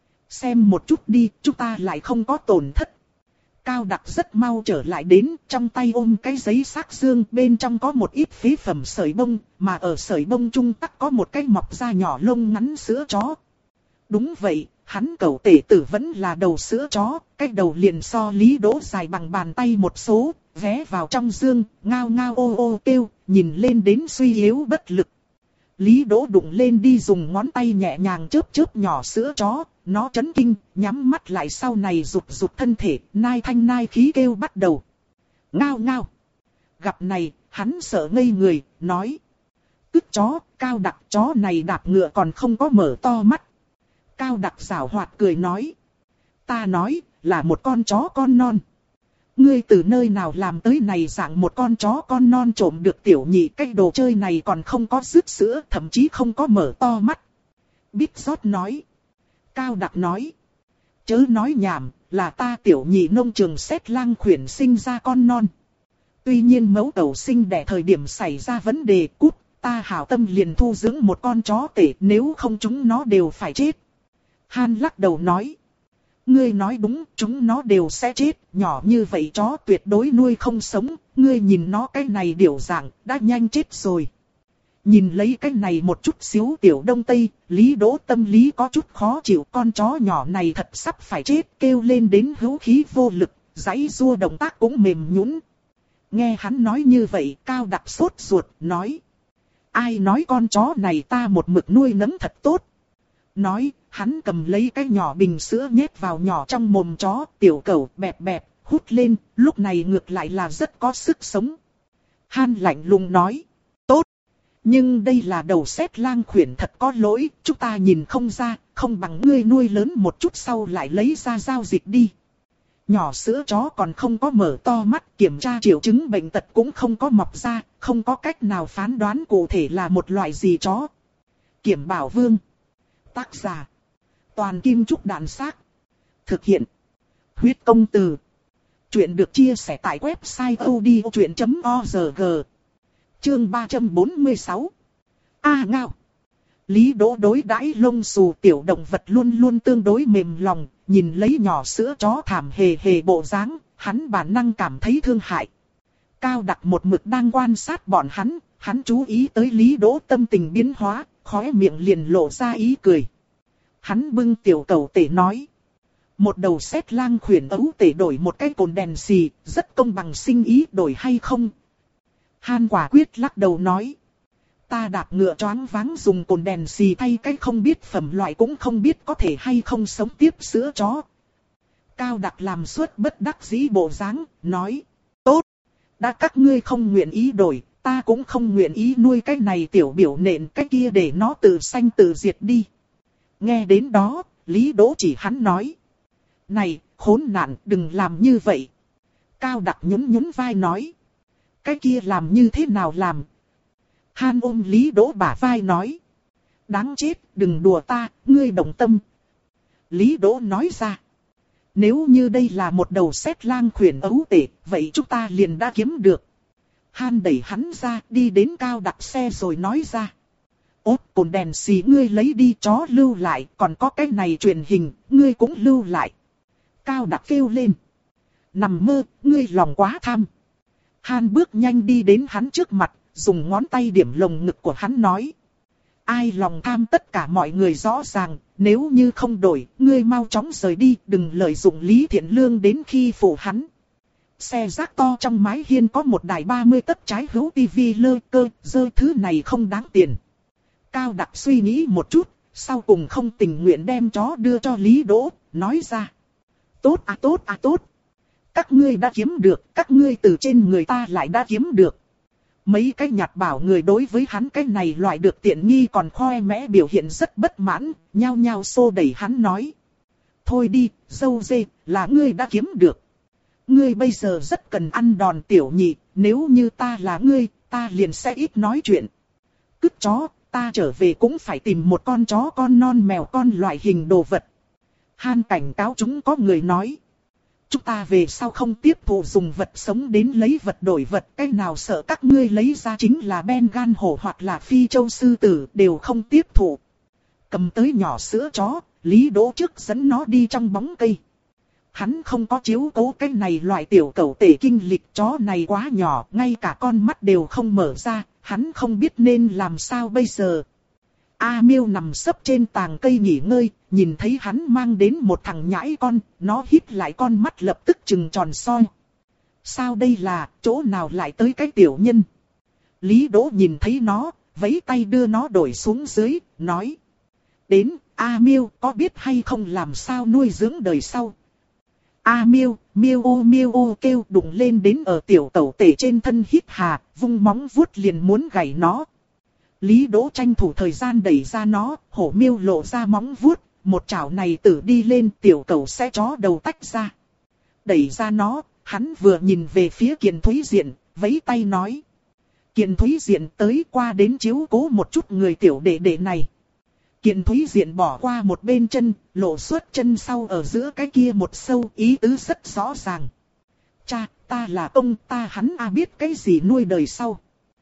Xem một chút đi, chúng ta lại không có tổn thất. Cao Đặc rất mau trở lại đến, trong tay ôm cái giấy xác dương, bên trong có một ít phế phẩm sợi bông, mà ở sợi bông trung tắc có một cái mọc da nhỏ lông ngắn sữa chó. Đúng vậy, hắn cẩu tể tử vẫn là đầu sữa chó, cái đầu liền so Lý Đỗ dài bằng bàn tay một số, ghé vào trong dương, ngao ngao ô ô kêu, nhìn lên đến suy yếu bất lực. Lý Đỗ đụng lên đi dùng ngón tay nhẹ nhàng chớp chớp nhỏ sữa chó, nó chấn kinh, nhắm mắt lại sau này rụt rụt thân thể, nai thanh nai khí kêu bắt đầu. Ngao ngao. Gặp này, hắn sợ ngây người, nói. Tức chó, Cao Đặc chó này đạp ngựa còn không có mở to mắt. Cao Đặc giảo hoạt cười nói. Ta nói, là một con chó con non. Ngươi từ nơi nào làm tới này dạng một con chó con non trộm được tiểu nhị, cái đồ chơi này còn không có rứt sữa, thậm chí không có mở to mắt. Bít rót nói. Cao Đặc nói. Chớ nói nhảm, là ta tiểu nhị nông trường xét lang khuyển sinh ra con non. Tuy nhiên mẫu tẩu sinh đẻ thời điểm xảy ra vấn đề cút, ta hảo tâm liền thu dưỡng một con chó tể, nếu không chúng nó đều phải chết. Han lắc đầu nói. Ngươi nói đúng, chúng nó đều sẽ chết, nhỏ như vậy chó tuyệt đối nuôi không sống, ngươi nhìn nó cái này điểu dạng, đã nhanh chết rồi. Nhìn lấy cái này một chút xíu tiểu đông tây, Lý Đỗ tâm lý có chút khó chịu, con chó nhỏ này thật sắp phải chết, kêu lên đến hữu khí vô lực, giãy giụa động tác cũng mềm nhũn. Nghe hắn nói như vậy, Cao Đặc sốt ruột, nói. Ai nói con chó này ta một mực nuôi nấng thật tốt. Nói, hắn cầm lấy cái nhỏ bình sữa nhét vào nhỏ trong mồm chó, tiểu cẩu bẹp bẹp, hút lên, lúc này ngược lại là rất có sức sống. Han lạnh lùng nói, tốt. Nhưng đây là đầu sét lang khuyển thật có lỗi, chúng ta nhìn không ra, không bằng ngươi nuôi lớn một chút sau lại lấy ra giao dịch đi. Nhỏ sữa chó còn không có mở to mắt, kiểm tra triệu chứng bệnh tật cũng không có mọc ra, không có cách nào phán đoán cụ thể là một loại gì chó. Kiểm Bảo Vương. Tác giả. Toàn Kim Trúc Đạn Xác. Thực hiện. Huyết Công Từ. Chuyện được chia sẻ tại website odchuyện chấm org. Chương ba trăm bốn mươi sáu. A ngao. Lý Đỗ đối đãi lông xù tiểu động vật luôn luôn tương đối mềm lòng, nhìn lấy nhỏ sữa chó thảm hề hề bộ dáng, hắn bản năng cảm thấy thương hại. Cao Đặc một mực đang quan sát bọn hắn, hắn chú ý tới Lý Đỗ tâm tình biến hóa, khóe miệng liền lộ ra ý cười. Hắn bưng tiểu cẩu tể nói. Một đầu sét lang khuyển ấu tể đổi một cái cồn đèn xì, rất công bằng sinh ý, đổi hay không? Han quả quyết lắc đầu nói. Ta đạp ngựa choáng váng dùng cồn đèn xì thay cái không biết phẩm loại cũng không biết có thể hay không sống tiếp sữa chó. Cao Đặc làm suốt bất đắc dĩ bộ dáng, nói. Tốt, đã các ngươi không nguyện ý đổi, ta cũng không nguyện ý nuôi cái này tiểu biểu nện cái kia để nó tự sanh tự diệt đi. Nghe đến đó, Lý Đỗ chỉ hắn nói. Này, khốn nạn, đừng làm như vậy. Cao Đặc nhún nhún vai nói. Cái kia làm như thế nào làm? Han ôm Lý Đỗ bả vai nói. Đáng chết, đừng đùa ta, ngươi đồng tâm. Lý Đỗ nói ra. Nếu như đây là một đầu sét lang khuyển ấu tể, vậy chúng ta liền đã kiếm được. Han đẩy hắn ra, đi đến Cao Đặc xe rồi nói ra. Ốt cồn đèn xì ngươi lấy đi, chó lưu lại, còn có cái này truyền hình, ngươi cũng lưu lại. Cao Đặc kêu lên. Nằm mơ, ngươi lòng quá tham. Han bước nhanh đi đến hắn trước mặt, dùng ngón tay điểm lồng ngực của hắn nói. Ai lòng tham tất cả mọi người rõ ràng, nếu như không đổi, ngươi mau chóng rời đi, đừng lợi dụng Lý Thiện Lương đến khi phụ hắn. Xe rác to trong mái hiên có một đài ba mươi tấc trái hữu tivi lơ cơ, dơ thứ này không đáng tiền. Cao Đặc suy nghĩ một chút, sau cùng không tình nguyện đem chó đưa cho Lý Đỗ, nói ra. Tốt à tốt à tốt. Các ngươi đã kiếm được, các ngươi từ trên người ta lại đã kiếm được. Mấy cái nhặt bảo người đối với hắn cái này loại được tiện nghi còn khoe mẽ biểu hiện rất bất mãn, nhao nhao xô đẩy hắn nói. Thôi đi, dâu dê, là ngươi đã kiếm được. Ngươi bây giờ rất cần ăn đòn tiểu nhị, nếu như ta là ngươi, ta liền sẽ ít nói chuyện. Cứt chó, ta trở về cũng phải tìm một con chó con non mèo con loại hình đồ vật. Han cảnh cáo chúng có người nói. Chúng ta về sau không tiếp thụ dùng vật sống đến lấy vật đổi vật. Cái nào sợ các ngươi lấy ra chính là Bengal hổ hoặc là Phi Châu sư tử đều không tiếp thụ. Cầm tới nhỏ sữa chó, Lý Đỗ trước dẫn nó đi trong bóng cây. Hắn không có chiếu cố cái này loại tiểu cẩu tể kinh lịch, chó này quá nhỏ, ngay cả con mắt đều không mở ra, hắn không biết nên làm sao bây giờ. A Miêu nằm sấp trên tàng cây nghỉ ngơi, nhìn thấy hắn mang đến một thằng nhãi con, nó híp lại con mắt lập tức trừng tròn soi. Sao đây là, chỗ nào lại tới cái tiểu nhân? Lý Đỗ nhìn thấy nó, vẫy tay đưa nó đổi xuống dưới, nói. Đến, A Miêu, có biết hay không làm sao nuôi dưỡng đời sau? A Miêu, miêu ô miêu ô kêu đụng lên đến ở tiểu tẩu tể trên thân hít hà, vung móng vuốt liền muốn gảy nó. Lý Đỗ tranh thủ thời gian đẩy ra nó, hổ miêu lộ ra móng vuốt, một chảo này tử đi lên tiểu cẩu sẽ chó đầu tách ra. Đẩy ra nó, hắn vừa nhìn về phía Kiền Thúy Diện, vẫy tay nói. Kiền Thúy Diện tới qua đến chiếu cố một chút người tiểu đệ đệ này. Kiền Thúy Diện bỏ qua một bên chân, lộ suốt chân sau ở giữa cái kia một sâu, ý tứ rất rõ ràng. Cha, ta là công, ta hắn a biết cái gì nuôi đời sau.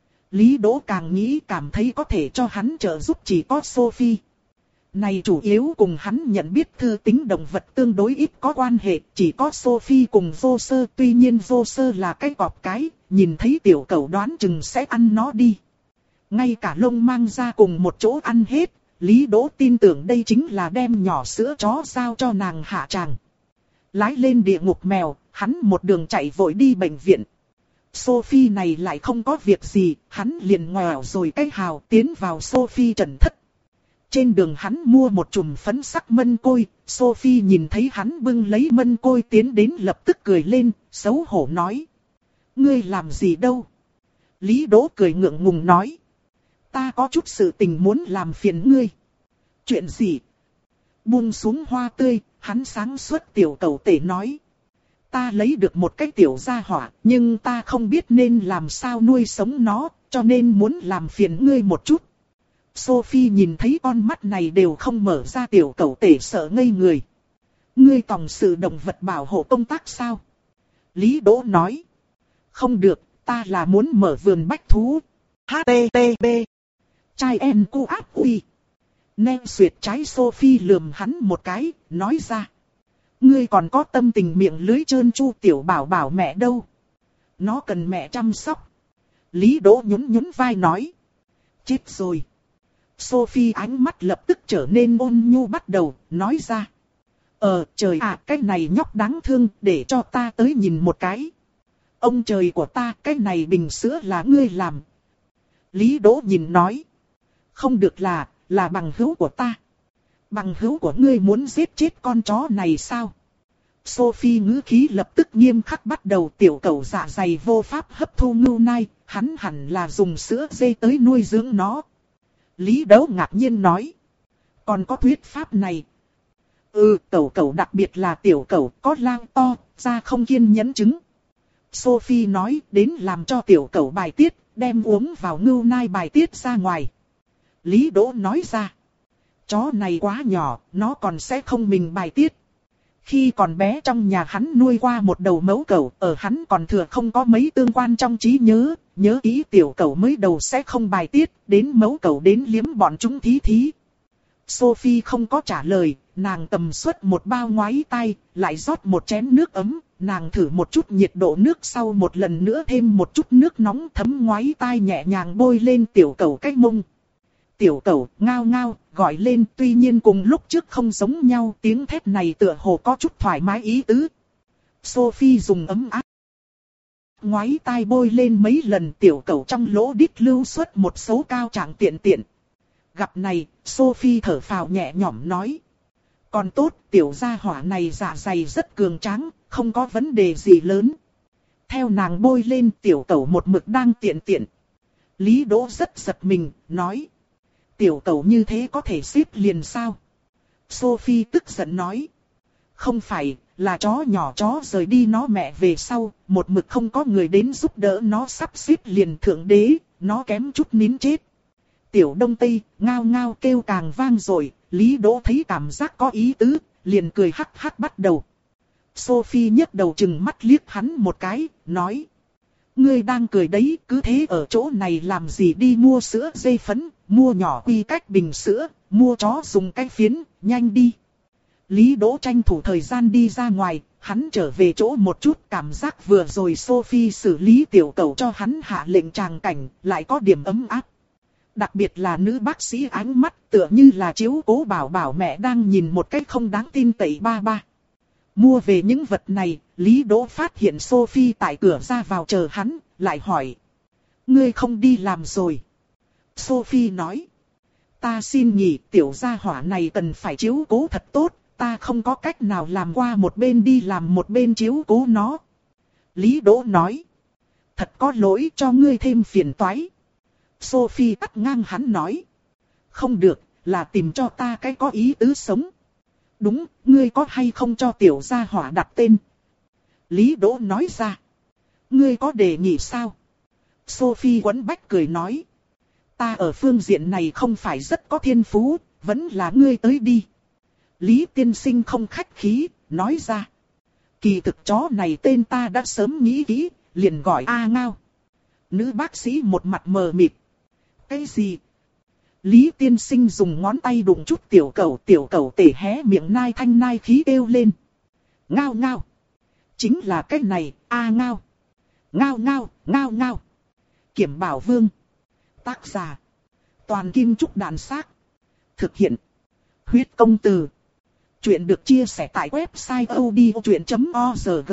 Lý Đỗ càng nghĩ cảm thấy có thể cho hắn trợ giúp chỉ có Sophie. Này chủ yếu cùng hắn nhận biết thư tính động vật tương đối ít có quan hệ, chỉ có Sophie cùng vô sơ, tuy nhiên vô sơ là cái cọp cái, nhìn thấy tiểu cẩu đoán chừng sẽ ăn nó đi. Ngay cả lông mang ra cùng một chỗ ăn hết, Lý Đỗ tin tưởng đây chính là đem nhỏ sữa chó giao cho nàng hạ tràng. Lái lên địa ngục mèo, hắn một đường chạy vội đi bệnh viện. Sophie này lại không có việc gì, hắn liền ngoẻo rồi cái hào tiến vào Sophie trần thất. Trên đường hắn mua một chùm phấn sắc mân côi, Sophie nhìn thấy hắn bưng lấy mân côi tiến đến lập tức cười lên, xấu hổ nói. Ngươi làm gì đâu? Lý Đỗ cười ngượng ngùng nói. Ta có chút sự tình muốn làm phiền ngươi. Chuyện gì? Buông xuống hoa tươi, hắn sáng suốt tiểu tẩu tể nói. Ta lấy được một cái tiểu gia hỏa, nhưng ta không biết nên làm sao nuôi sống nó, cho nên muốn làm phiền ngươi một chút. Sophie nhìn thấy con mắt này đều không mở ra tiểu cẩu tể sợ ngây người. Ngươi tòng sự động vật bảo hộ công tác sao? Lý Đỗ nói. Không được, ta là muốn mở vườn bách thú. H T T B Chai en cu áp uy. Nem xuyệt trái Sophie lườm hắn một cái, nói ra. Ngươi còn có tâm tình miệng lưới trơn chu tiểu bảo bảo mẹ đâu? Nó cần mẹ chăm sóc. Lý Đỗ nhún nhún vai nói. Chết rồi. Sophie ánh mắt lập tức trở nên ôn nhu bắt đầu, nói ra. Ờ trời à, cái này nhóc đáng thương, để cho ta tới nhìn một cái. Ông trời của ta, cái này bình sữa là ngươi làm. Lý Đỗ nhìn nói. Không được là, là bằng hữu của ta. Bằng hữu của ngươi muốn giết chết con chó này sao? Sophie ngữ khí lập tức nghiêm khắc bắt đầu tiểu cẩu dạ dày vô pháp hấp thu ngưu nai, hắn hẳn là dùng sữa dê tới nuôi dưỡng nó. Lý Đỗ ngạc nhiên nói. Còn có thuyết pháp này. Ừ, cẩu cẩu đặc biệt là tiểu cẩu có lang to, da không kiên nhẫn chứng. Sophie nói đến làm cho tiểu cẩu bài tiết, đem uống vào ngưu nai bài tiết ra ngoài. Lý Đỗ nói ra. Chó này quá nhỏ, nó còn sẽ không mình bài tiết. Khi còn bé trong nhà hắn nuôi qua một đầu mẫu cẩu, ở hắn còn thừa không có mấy tương quan trong trí nhớ, nhớ kỹ tiểu cẩu mới đầu sẽ không bài tiết, đến mẫu cẩu đến liếm bọn chúng thí thí. Sophie không có trả lời, nàng tầm suất một bao ngoái tay, lại rót một chén nước ấm, nàng thử một chút nhiệt độ nước sau một lần nữa thêm một chút nước nóng thấm ngoái tay nhẹ nhàng bôi lên tiểu cẩu cái mông. Tiểu cẩu ngao ngao, gọi lên tuy nhiên cùng lúc trước không giống nhau tiếng thét này tựa hồ có chút thoải mái ý tứ. Sophie dùng ấm áp. Ngoái tai bôi lên mấy lần tiểu cẩu trong lỗ đít lưu xuất một số cao trạng tiện tiện. Gặp này, Sophie thở phào nhẹ nhõm nói. Còn tốt, tiểu gia hỏa này dạ dày rất cường tráng, không có vấn đề gì lớn. Theo nàng bôi lên tiểu cẩu một mực đang tiện tiện. Lý Đỗ rất giật mình, nói. Tiểu cẩu như thế có thể xếp liền sao? Sophie tức giận nói. Không phải, là chó nhỏ chó rời đi nó mẹ về sau, một mực không có người đến giúp đỡ nó sắp xếp liền thượng đế, nó kém chút nín chết. Tiểu Đông Tây, ngao ngao kêu càng vang rồi, Lý Đỗ thấy cảm giác có ý tứ, liền cười hắc hắc bắt đầu. Sophie nhấc đầu chừng mắt liếc hắn một cái, nói. Ngươi đang cười đấy, cứ thế ở chỗ này làm gì đi mua sữa dây phấn, mua nhỏ quy cách bình sữa, mua chó dùng cái phiến, nhanh đi. Lý Đỗ tranh thủ thời gian đi ra ngoài, hắn trở về chỗ một chút cảm giác vừa rồi Sophie xử lý tiểu cẩu cho hắn hạ lệnh tràng cảnh, lại có điểm ấm áp. Đặc biệt là nữ bác sĩ ánh mắt tựa như là chiếu cố bảo bảo mẹ đang nhìn một cách không đáng tin cậy ba ba. Mua về những vật này, Lý Đỗ phát hiện Sophie tại cửa ra vào chờ hắn, lại hỏi. Ngươi không đi làm rồi. Sophie nói. Ta xin nghỉ, tiểu gia hỏa này cần phải chiếu cố thật tốt, ta không có cách nào làm qua một bên đi làm một bên chiếu cố nó. Lý Đỗ nói. Thật có lỗi cho ngươi thêm phiền toái. Sophie cắt ngang hắn nói. Không được, là tìm cho ta cái có ý tứ sống. Đúng, ngươi có hay không cho tiểu gia hỏa đặt tên? Lý Đỗ nói ra. Ngươi có đề nghị sao? Sophie quấn bách cười nói. Ta ở phương diện này không phải rất có thiên phú, vẫn là ngươi tới đi. Lý tiên sinh không khách khí, nói ra. Kỳ thực chó này tên ta đã sớm nghĩ kỹ, liền gọi A Ngao. Nữ bác sĩ một mặt mờ mịt. Cái gì? Lý tiên sinh dùng ngón tay đụng chút tiểu cẩu, tiểu cẩu tể hé miệng nai thanh nai khí kêu lên. Ngao ngao. Chính là cái này, A Ngao. Ngao ngao, ngao ngao. Kiểm Bảo Vương. Tác giả. Toàn Kim Trúc Đàn Xác. Thực hiện. Huyết Công Từ. Chuyện được chia sẻ tại website odchuyện chấm org.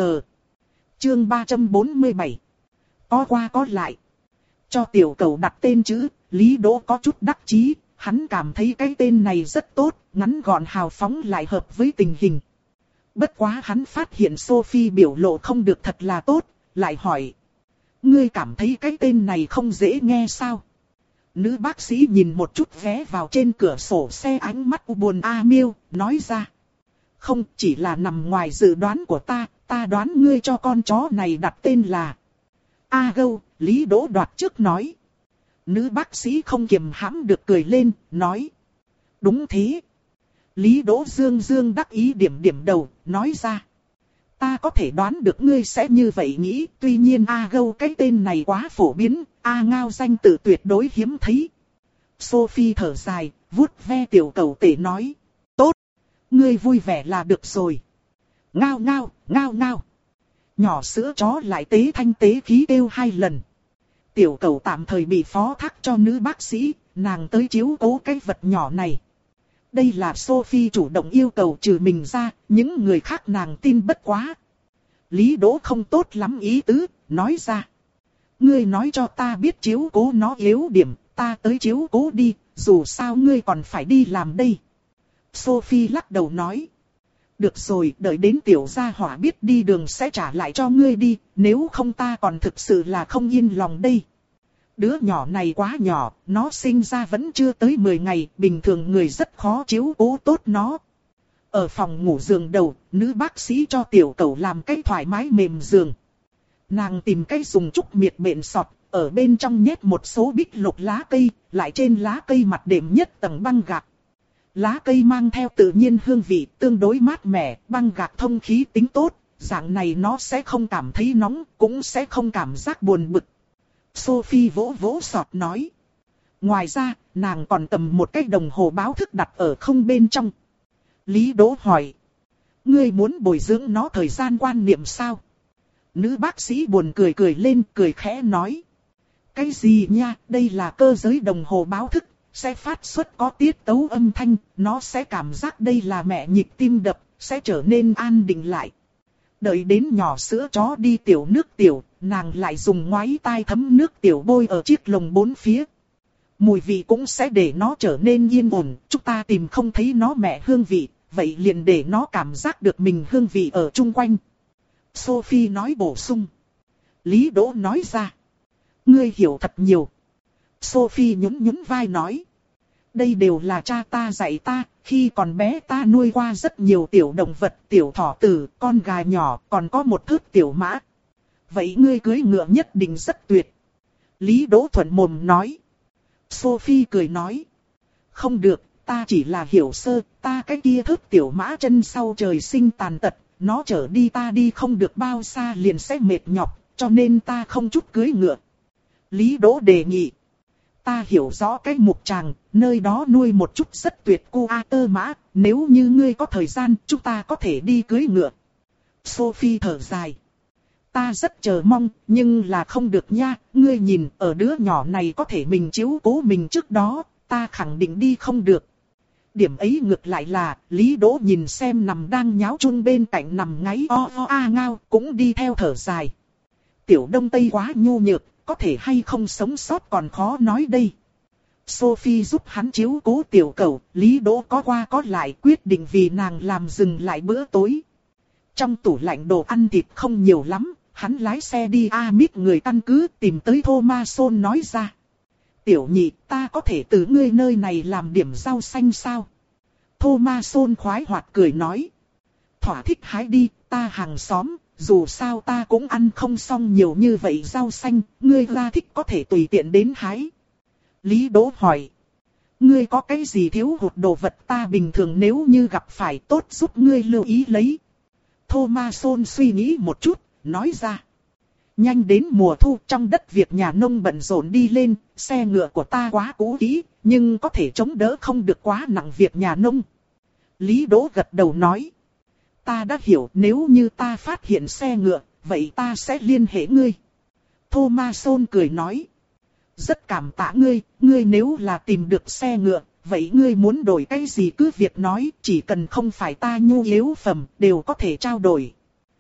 Chương ba trăm bốn mươi bảy. Có qua có lại. Cho tiểu cầu đặt tên chữ, Lý Đỗ có chút đắc chí, hắn cảm thấy cái tên này rất tốt, ngắn gọn hào phóng lại hợp với tình hình. Bất quá hắn phát hiện Sophie biểu lộ không được thật là tốt, lại hỏi. Ngươi cảm thấy cái tên này không dễ nghe sao? Nữ bác sĩ nhìn một chút vé vào trên cửa sổ xe ánh mắt u buồn A Miêu, nói ra. Không, chỉ là nằm ngoài dự đoán của ta, ta đoán ngươi cho con chó này đặt tên là A Gâu, Lý Đỗ đoạt trước nói. Nữ bác sĩ không kiềm hãm được cười lên, nói. Đúng thế. Lý Đỗ dương dương đắc ý điểm điểm đầu, nói ra. Ta có thể đoán được ngươi sẽ như vậy nghĩ, tuy nhiên A Gâu cái tên này quá phổ biến, A Ngao danh tự tuyệt đối hiếm thấy. Sophie thở dài, vuốt ve tiểu cẩu tể nói. Tốt, ngươi vui vẻ là được rồi. Ngao ngao, ngao ngao. Nhỏ sữa chó lại tế thanh tế khí kêu hai lần. Tiểu cẩu tạm thời bị phó thác cho nữ bác sĩ, nàng tới chiếu cố cái vật nhỏ này. Đây là Sophie chủ động yêu cầu trừ mình ra, những người khác nàng tin bất quá. Lý Đỗ không tốt lắm ý tứ, nói ra. Ngươi nói cho ta biết chiếu cố nó yếu điểm, ta tới chiếu cố đi, dù sao ngươi còn phải đi làm đây. Sophie lắc đầu nói. Được rồi, đợi đến tiểu gia hỏa biết đi đường sẽ trả lại cho ngươi đi, nếu không ta còn thực sự là không yên lòng đây. Đứa nhỏ này quá nhỏ, nó sinh ra vẫn chưa tới mười ngày, bình thường người rất khó chiếu cố tốt nó. Ở phòng ngủ giường đầu, nữ bác sĩ cho tiểu cẩu làm cái thoải mái mềm giường. Nàng tìm cái dùng trúc miệt bện sọt, ở bên trong nhét một số bích lục lá cây, lại trên lá cây mặt đệm nhất tầng băng gạc. Lá cây mang theo tự nhiên hương vị tương đối mát mẻ, băng gạc thông khí tính tốt, dạng này nó sẽ không cảm thấy nóng, cũng sẽ không cảm giác buồn bực. Sophie vỗ vỗ sọt nói. Ngoài ra, nàng còn cầm một cái đồng hồ báo thức đặt ở không bên trong. Lý Đỗ hỏi. Ngươi muốn bồi dưỡng nó thời gian quan niệm sao? Nữ bác sĩ buồn cười cười lên, cười khẽ nói. Cái gì nha, đây là cơ giới đồng hồ báo thức, sẽ phát xuất có tiết tấu âm thanh, nó sẽ cảm giác đây là mẹ nhịp tim đập, sẽ trở nên an định lại. Đợi đến nhỏ sữa chó đi tiểu nước tiểu, nàng lại dùng ngoái tai thấm nước tiểu bôi ở chiếc lồng bốn phía. Mùi vị cũng sẽ để nó trở nên yên ổn, chúng ta tìm không thấy nó mẹ hương vị, vậy liền để nó cảm giác được mình hương vị ở chung quanh. Sophie nói bổ sung. Lý Đỗ nói ra. Ngươi hiểu thật nhiều. Sophie nhún nhún vai nói. Đây đều là cha ta dạy ta, khi còn bé ta nuôi qua rất nhiều tiểu động vật, tiểu thỏ tử, con gà nhỏ, còn có một thớt tiểu mã. Vậy ngươi cưới ngựa nhất định rất tuyệt. Lý Đỗ thuận mồm nói. Sophie cười nói. Không được, ta chỉ là hiểu sơ, ta cái kia thớt tiểu mã chân sau trời sinh tàn tật, nó chở đi ta đi không được bao xa liền sẽ mệt nhọc, cho nên ta không chút cưới ngựa. Lý Đỗ đề nghị. Ta hiểu rõ cái mục tràng, nơi đó nuôi một chút rất tuyệt cô a tơ mã, nếu như ngươi có thời gian, chúng ta có thể đi cưới ngựa. Sophie thở dài. Ta rất chờ mong, nhưng là không được nha, ngươi nhìn, ở đứa nhỏ này có thể mình chiếu cố mình trước đó, ta khẳng định đi không được. Điểm ấy ngược lại là, Lý Đỗ nhìn xem nằm đang nháo chung bên cạnh nằm ngáy o o a ngao, cũng đi theo thở dài. Tiểu Đông Tây quá nhu nhược, có thể hay không sống sót còn khó nói đây. Sophie giúp hắn chiếu cố tiểu cẩu, Lý Đỗ có qua có lại quyết định vì nàng làm dừng lại bữa tối. Trong tủ lạnh đồ ăn thịt không nhiều lắm, hắn lái xe đi Amit người căn cứ tìm tới Thomason nói ra. Tiểu nhị, ta có thể từ ngươi nơi này làm điểm rau xanh sao? Thomason khoái hoạt cười nói. Thỏa thích hái đi, ta hàng xóm, dù sao ta cũng ăn không xong nhiều như vậy rau xanh, ngươi ra thích có thể tùy tiện đến hái. Lý Đỗ hỏi. Ngươi có cái gì thiếu hụt đồ vật ta bình thường nếu như gặp phải tốt giúp ngươi lưu ý lấy. Thomason suy nghĩ một chút, nói ra. Nhanh đến mùa thu trong đất việc nhà nông bận rộn đi lên, xe ngựa của ta quá cũ kỹ, nhưng có thể chống đỡ không được quá nặng việc nhà nông. Lý Đỗ gật đầu nói. Ta đã hiểu nếu như ta phát hiện xe ngựa, vậy ta sẽ liên hệ ngươi. Thomason cười nói. Rất cảm tạ ngươi, ngươi nếu là tìm được xe ngựa, vậy ngươi muốn đổi cái gì cứ việc nói, chỉ cần không phải ta nhu yếu phẩm, đều có thể trao đổi.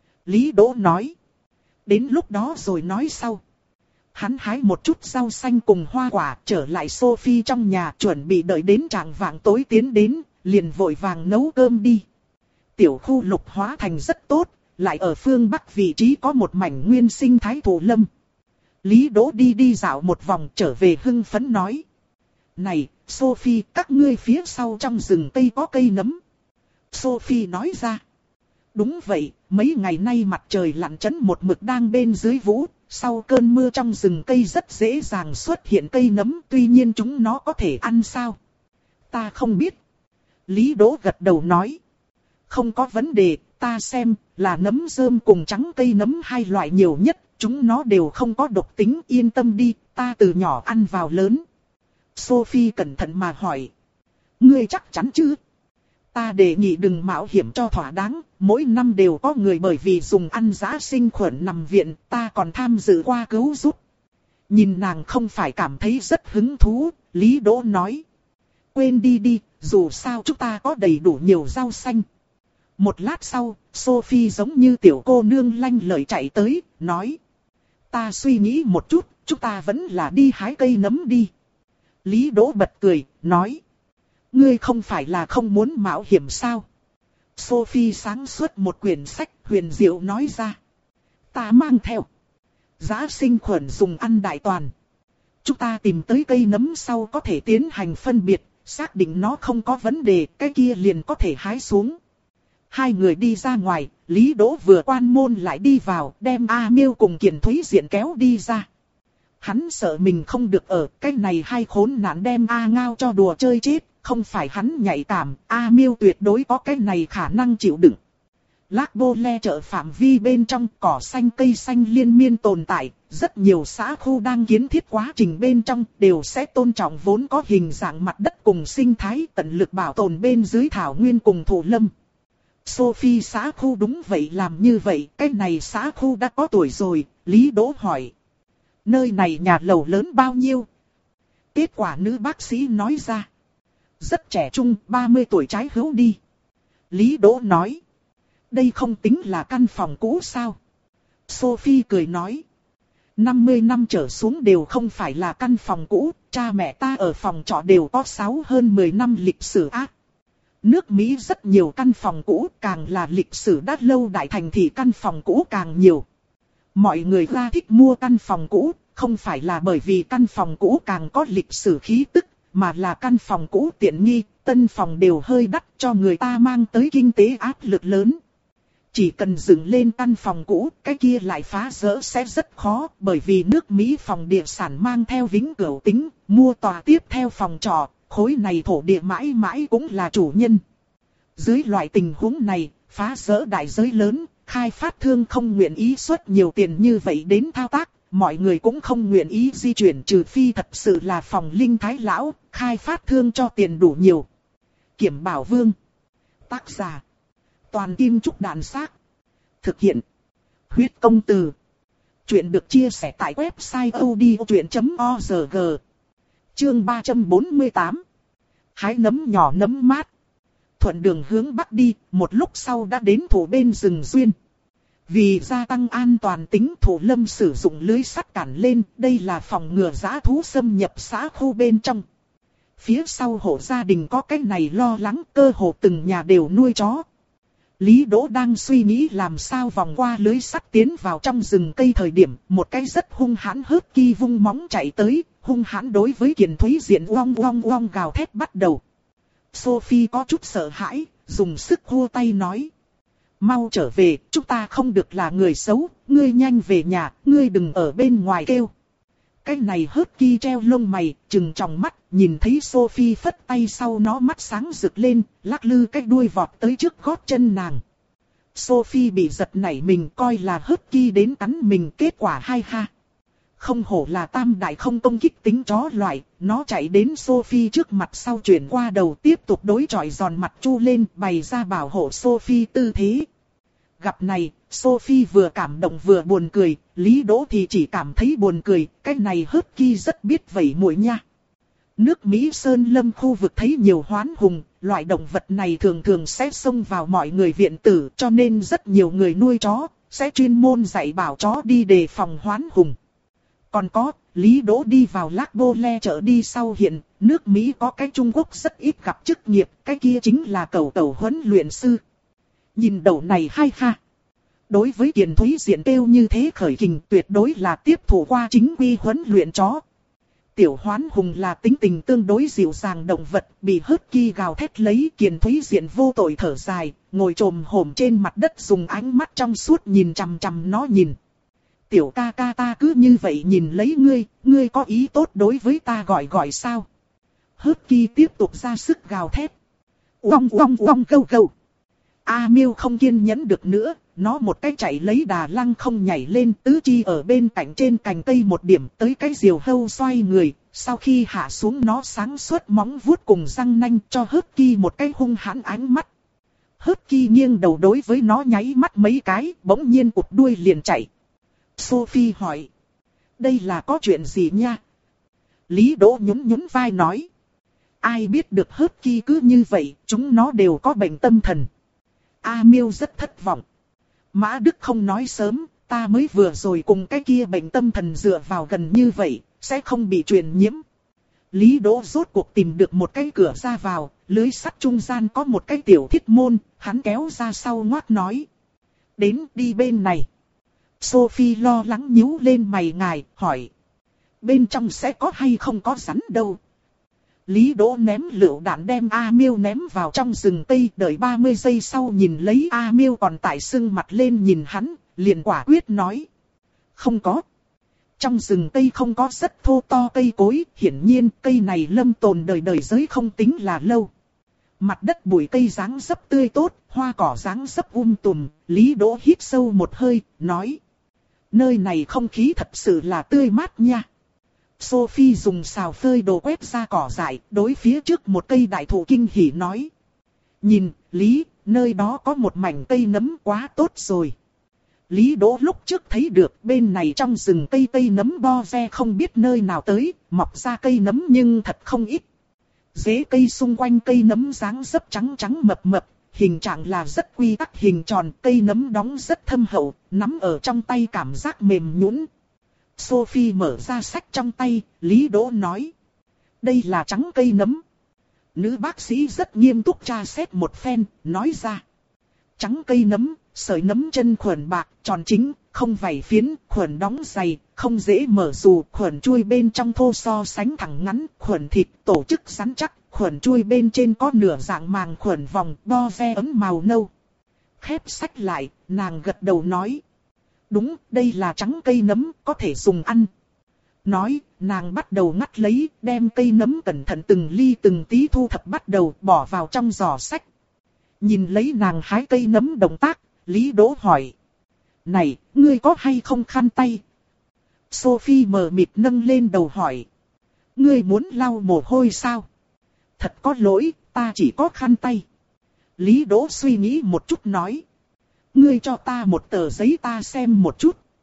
Lý Đỗ nói. Đến lúc đó rồi nói sau. Hắn hái một chút rau xanh cùng hoa quả, trở lại Sophie trong nhà chuẩn bị đợi đến trạng vạng tối tiến đến, liền vội vàng nấu cơm đi. Tiểu khu Lục Hóa Thành rất tốt, lại ở phương Bắc vị trí có một mảnh nguyên sinh thái thụ lâm. Lý Đỗ đi đi dạo một vòng trở về hưng phấn nói. Này, Sophie, các ngươi phía sau trong rừng cây có cây nấm. Sophie nói ra. Đúng vậy, mấy ngày nay mặt trời lặn chấn một mực đang bên dưới vũ, sau cơn mưa trong rừng cây rất dễ dàng xuất hiện cây nấm, tuy nhiên chúng nó có thể ăn sao? Ta không biết. Lý Đỗ gật đầu nói. Không có vấn đề, ta xem, là nấm rơm cùng trắng cây nấm hai loại nhiều nhất, chúng nó đều không có độc tính, yên tâm đi, ta từ nhỏ ăn vào lớn. Sophie cẩn thận mà hỏi. Ngươi chắc chắn chứ? Ta đề nghị đừng mạo hiểm cho thỏa đáng, mỗi năm đều có người bởi vì dùng ăn giã sinh khuẩn nằm viện, ta còn tham dự qua cứu giúp. Nhìn nàng không phải cảm thấy rất hứng thú, Lý Đỗ nói. Quên đi đi, dù sao chúng ta có đầy đủ nhiều rau xanh. Một lát sau, Sophie giống như tiểu cô nương lanh lợi chạy tới, nói. Ta suy nghĩ một chút, chúng ta vẫn là đi hái cây nấm đi. Lý Đỗ bật cười, nói. Ngươi không phải là không muốn mạo hiểm sao? Sophie sáng suốt một quyển sách huyền diệu nói ra. Ta mang theo. Giã sinh khuẩn dùng ăn đại toàn. Chúng ta tìm tới cây nấm sau có thể tiến hành phân biệt, xác định nó không có vấn đề, cái kia liền có thể hái xuống. Hai người đi ra ngoài, Lý Đỗ vừa quan môn lại đi vào, đem A Miêu cùng Kiền Thúy Diện kéo đi ra. Hắn sợ mình không được ở, cái này hai khốn nạn đem A Ngao cho đùa chơi chết, không phải hắn nhạy cảm, A Miêu tuyệt đối có cái này khả năng chịu đựng. Lác Bô Le chợ phạm vi bên trong cỏ xanh cây xanh liên miên tồn tại, rất nhiều xã khu đang kiến thiết quá trình bên trong đều sẽ tôn trọng vốn có hình dạng mặt đất cùng sinh thái tận lực bảo tồn bên dưới thảo nguyên cùng thổ lâm. Sophie xã khu đúng vậy làm như vậy, cái này xã khu đã có tuổi rồi, Lý Đỗ hỏi. Nơi này nhà lầu lớn bao nhiêu? Kết quả nữ bác sĩ nói ra. Rất trẻ trung, ba mươi tuổi trái hữu đi. Lý Đỗ nói. Đây không tính là căn phòng cũ sao? Sophie cười nói. năm mươi năm trở xuống đều không phải là căn phòng cũ, cha mẹ ta ở phòng trọ đều có sáu hơn mười năm lịch sử ác. Nước Mỹ rất nhiều căn phòng cũ, càng là lịch sử đã lâu đại thành thì căn phòng cũ càng nhiều. Mọi người ra thích mua căn phòng cũ, không phải là bởi vì căn phòng cũ càng có lịch sử khí tức, mà là căn phòng cũ tiện nghi, tân phòng đều hơi đắt cho người ta mang tới kinh tế áp lực lớn. Chỉ cần dựng lên căn phòng cũ, cái kia lại phá rỡ sẽ rất khó, bởi vì nước Mỹ phòng địa sản mang theo vĩnh cửu tính, mua tòa tiếp theo phòng trọ, khối này thổ địa mãi mãi cũng là chủ nhân. Dưới loại tình huống này, phá rỡ đại giới lớn, khai phát thương không nguyện ý xuất nhiều tiền như vậy đến thao tác, mọi người cũng không nguyện ý di chuyển trừ phi thật sự là phòng linh thái lão, khai phát thương cho tiền đủ nhiều. Kiểm Bảo Vương. Tác giả. Toàn Kim Trúc Đàn Xác. Thực hiện. Huyết Công Từ. Chuyện được chia sẻ tại website odchuyện chấm org. Chương ba trăm bốn mươi tám. Hái nấm nhỏ nấm mát. Thuận đường hướng bắc đi, một lúc sau đã đến thủ bên rừng duyên. Vì gia tăng an toàn tính, Thủ Lâm sử dụng lưới sắt cản lên, đây là phòng ngừa dã thú xâm nhập xã khu bên trong. Phía sau hộ gia đình có cái này lo lắng, cơ hồ từng nhà đều nuôi chó. Lý Đỗ đang suy nghĩ làm sao vòng qua lưới sắt tiến vào trong rừng cây thời điểm, một cái rất hung hãn husky vung móng chạy tới, hung hãn đối với Kiền Thúy Diện oong oong oong gào thét bắt đầu. Sophie có chút sợ hãi, dùng sức hô tay nói: mau trở về, chúng ta không được là người xấu, ngươi nhanh về nhà, ngươi đừng ở bên ngoài kêu. Cái này husky treo lông mày, trừng tròng mắt, nhìn thấy Sophie phất tay sau nó mắt sáng rực lên, lắc lư cái đuôi vọt tới trước gót chân nàng. Sophie bị giật nảy mình, coi là husky đến cắn mình, kết quả hai ha. Không hổ là tam đại không công kích tính chó loại, nó chạy đến Sophie trước mặt sau chuyển qua đầu tiếp tục đối chọi giòn mặt chu lên, bày ra bảo hộ Sophie tư thế. Gặp này, Sophie vừa cảm động vừa buồn cười, Lý Đỗ thì chỉ cảm thấy buồn cười, cái này husky rất biết vẩy mũi nha. Nước Mỹ Sơn Lâm khu vực thấy nhiều hoán hùng, loại động vật này thường thường sẽ xông vào mọi người viện tử, cho nên rất nhiều người nuôi chó, sẽ chuyên môn dạy bảo chó đi đề phòng hoán hùng. Còn có, Lý Đỗ đi vào Lac Bô Le chợ đi sau hiện, nước Mỹ có cái Trung Quốc rất ít gặp chức nghiệp, cái kia chính là cẩu cẩu huấn luyện sư. Nhìn đầu này hay ha. Đối với Kiền Thúy Diện kêu như thế khởi kình, tuyệt đối là tiếp thủ qua chính quy huấn luyện chó. Tiểu hoán hùng là tính tình tương đối dịu dàng động vật, bị husky gào thét lấy, Kiền Thúy Diện vô tội thở dài, ngồi trồm hổm trên mặt đất dùng ánh mắt trong suốt nhìn chằm chằm nó nhìn. Tiểu ca ca ta cứ như vậy nhìn lấy ngươi, ngươi có ý tốt đối với ta gọi gọi sao? Husky tiếp tục ra sức gào thét. Uong uong uong gâu gâu. A Miêu không kiên nhẫn được nữa, nó một cái chạy lấy đà lăng không nhảy lên, tứ chi ở bên cạnh trên cành cây một điểm tới cái diều hâu xoay người, sau khi hạ xuống nó sáng suốt móng vuốt cùng răng nanh cho husky một cái hung hãn ánh mắt. Husky nghiêng đầu đối với nó nháy mắt mấy cái, bỗng nhiên cụp đuôi liền chạy. Sophie hỏi: đây là có chuyện gì nha? Lý Đỗ nhún nhún vai nói: ai biết được husky cứ như vậy, chúng nó đều có bệnh tâm thần. A Miêu rất thất vọng. Mã Đức không nói sớm, ta mới vừa rồi cùng cái kia bệnh tâm thần dựa vào gần như vậy, sẽ không bị truyền nhiễm. Lý Đỗ rốt cuộc tìm được một cái cửa ra vào, lưới sắt trung gian có một cái tiểu thiết môn, hắn kéo ra sau ngoác nói: đến đi bên này. Sophie lo lắng nhíu lên mày ngài, hỏi: bên trong sẽ có hay không có rắn đâu? Lý Đỗ ném lựu đạn đem A Miêu ném vào trong rừng cây, đợi ba mươi giây sau nhìn lấy A Miêu còn tại sưng mặt lên nhìn hắn, liền quả quyết nói: không có. Trong rừng cây không có rất thô to cây cối, hiển nhiên cây này lâm tồn đời đời giới không tính là lâu. Mặt đất bụi cây dáng dấp tươi tốt, hoa cỏ dáng dấp um tùm, Lý Đỗ hít sâu một hơi, nói: nơi này không khí thật sự là tươi mát nha. Sophie dùng xào phơi đồ quét ra cỏ dại, đối phía trước một cây đại thụ kinh hỉ nói: nhìn, Lý, nơi đó có một mảnh cây nấm quá tốt rồi. Lý Đỗ lúc trước thấy được bên này trong rừng cây cây nấm bo ve không biết nơi nào tới, mọc ra cây nấm nhưng thật không ít. Rễ cây xung quanh cây nấm dáng dấp trắng trắng mập mập, hình trạng là rất quy tắc hình tròn, cây nấm đóng rất thâm hậu, nắm ở trong tay cảm giác mềm nhũn. Sophie mở ra sách trong tay, Lý Đỗ nói: đây là trắng cây nấm. Nữ bác sĩ rất nghiêm túc tra xét một phen, nói ra: trắng cây nấm, sợi nấm chân khuẩn bạc, tròn chính, không vảy phiến, khuẩn đóng dày, không dễ mở dù, khuẩn chui bên trong thô so sánh thẳng ngắn, khuẩn thịt, tổ chức rắn chắc, khuẩn chui bên trên có nửa dạng màng khuẩn vòng, bo ve ấm màu nâu. Khép sách lại, nàng gật đầu nói: đúng, đây là trắng cây nấm, có thể dùng ăn. Nói, nàng bắt đầu ngắt lấy, đem cây nấm cẩn thận từng ly từng tí thu thập bắt đầu bỏ vào trong giỏ sách. Nhìn lấy nàng hái cây nấm động tác, Lý Đỗ hỏi: này, ngươi có hay không khăn tay? Sophie mờ mịt nâng lên đầu hỏi: ngươi muốn lau mồ hôi sao? Thật có lỗi, ta chỉ có khăn tay. Lý Đỗ suy nghĩ một chút nói: ngươi cho ta một tờ giấy ta xem một chút.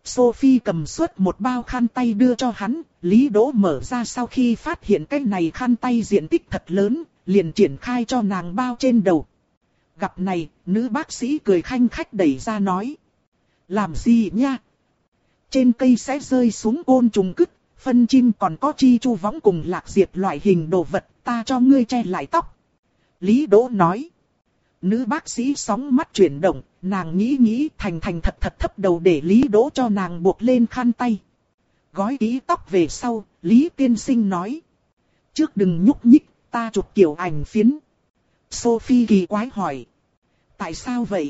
Sophie cầm suốt một bao khăn tay đưa cho hắn, Lý Đỗ mở ra sau khi phát hiện cái này khăn tay diện tích thật lớn, liền triển khai cho nàng bao trên đầu. Gặp này, nữ bác sĩ cười khanh khách đẩy ra nói. Làm gì nha? Trên cây sẽ rơi xuống côn trùng cứt, phân chim còn có chi chu võng cùng lạc diệp loại hình đồ vật, ta cho ngươi che lại tóc. Lý Đỗ nói. Nữ bác sĩ sóng mắt chuyển động, nàng nghĩ nghĩ thành thành thật thật thấp đầu để Lý Đỗ cho nàng buộc lên khăn tay. Gói kỹ tóc về sau, Lý tiên sinh nói. Trước đừng nhúc nhích, ta chụp kiểu ảnh phiến. Sophie kỳ quái hỏi. Tại sao vậy?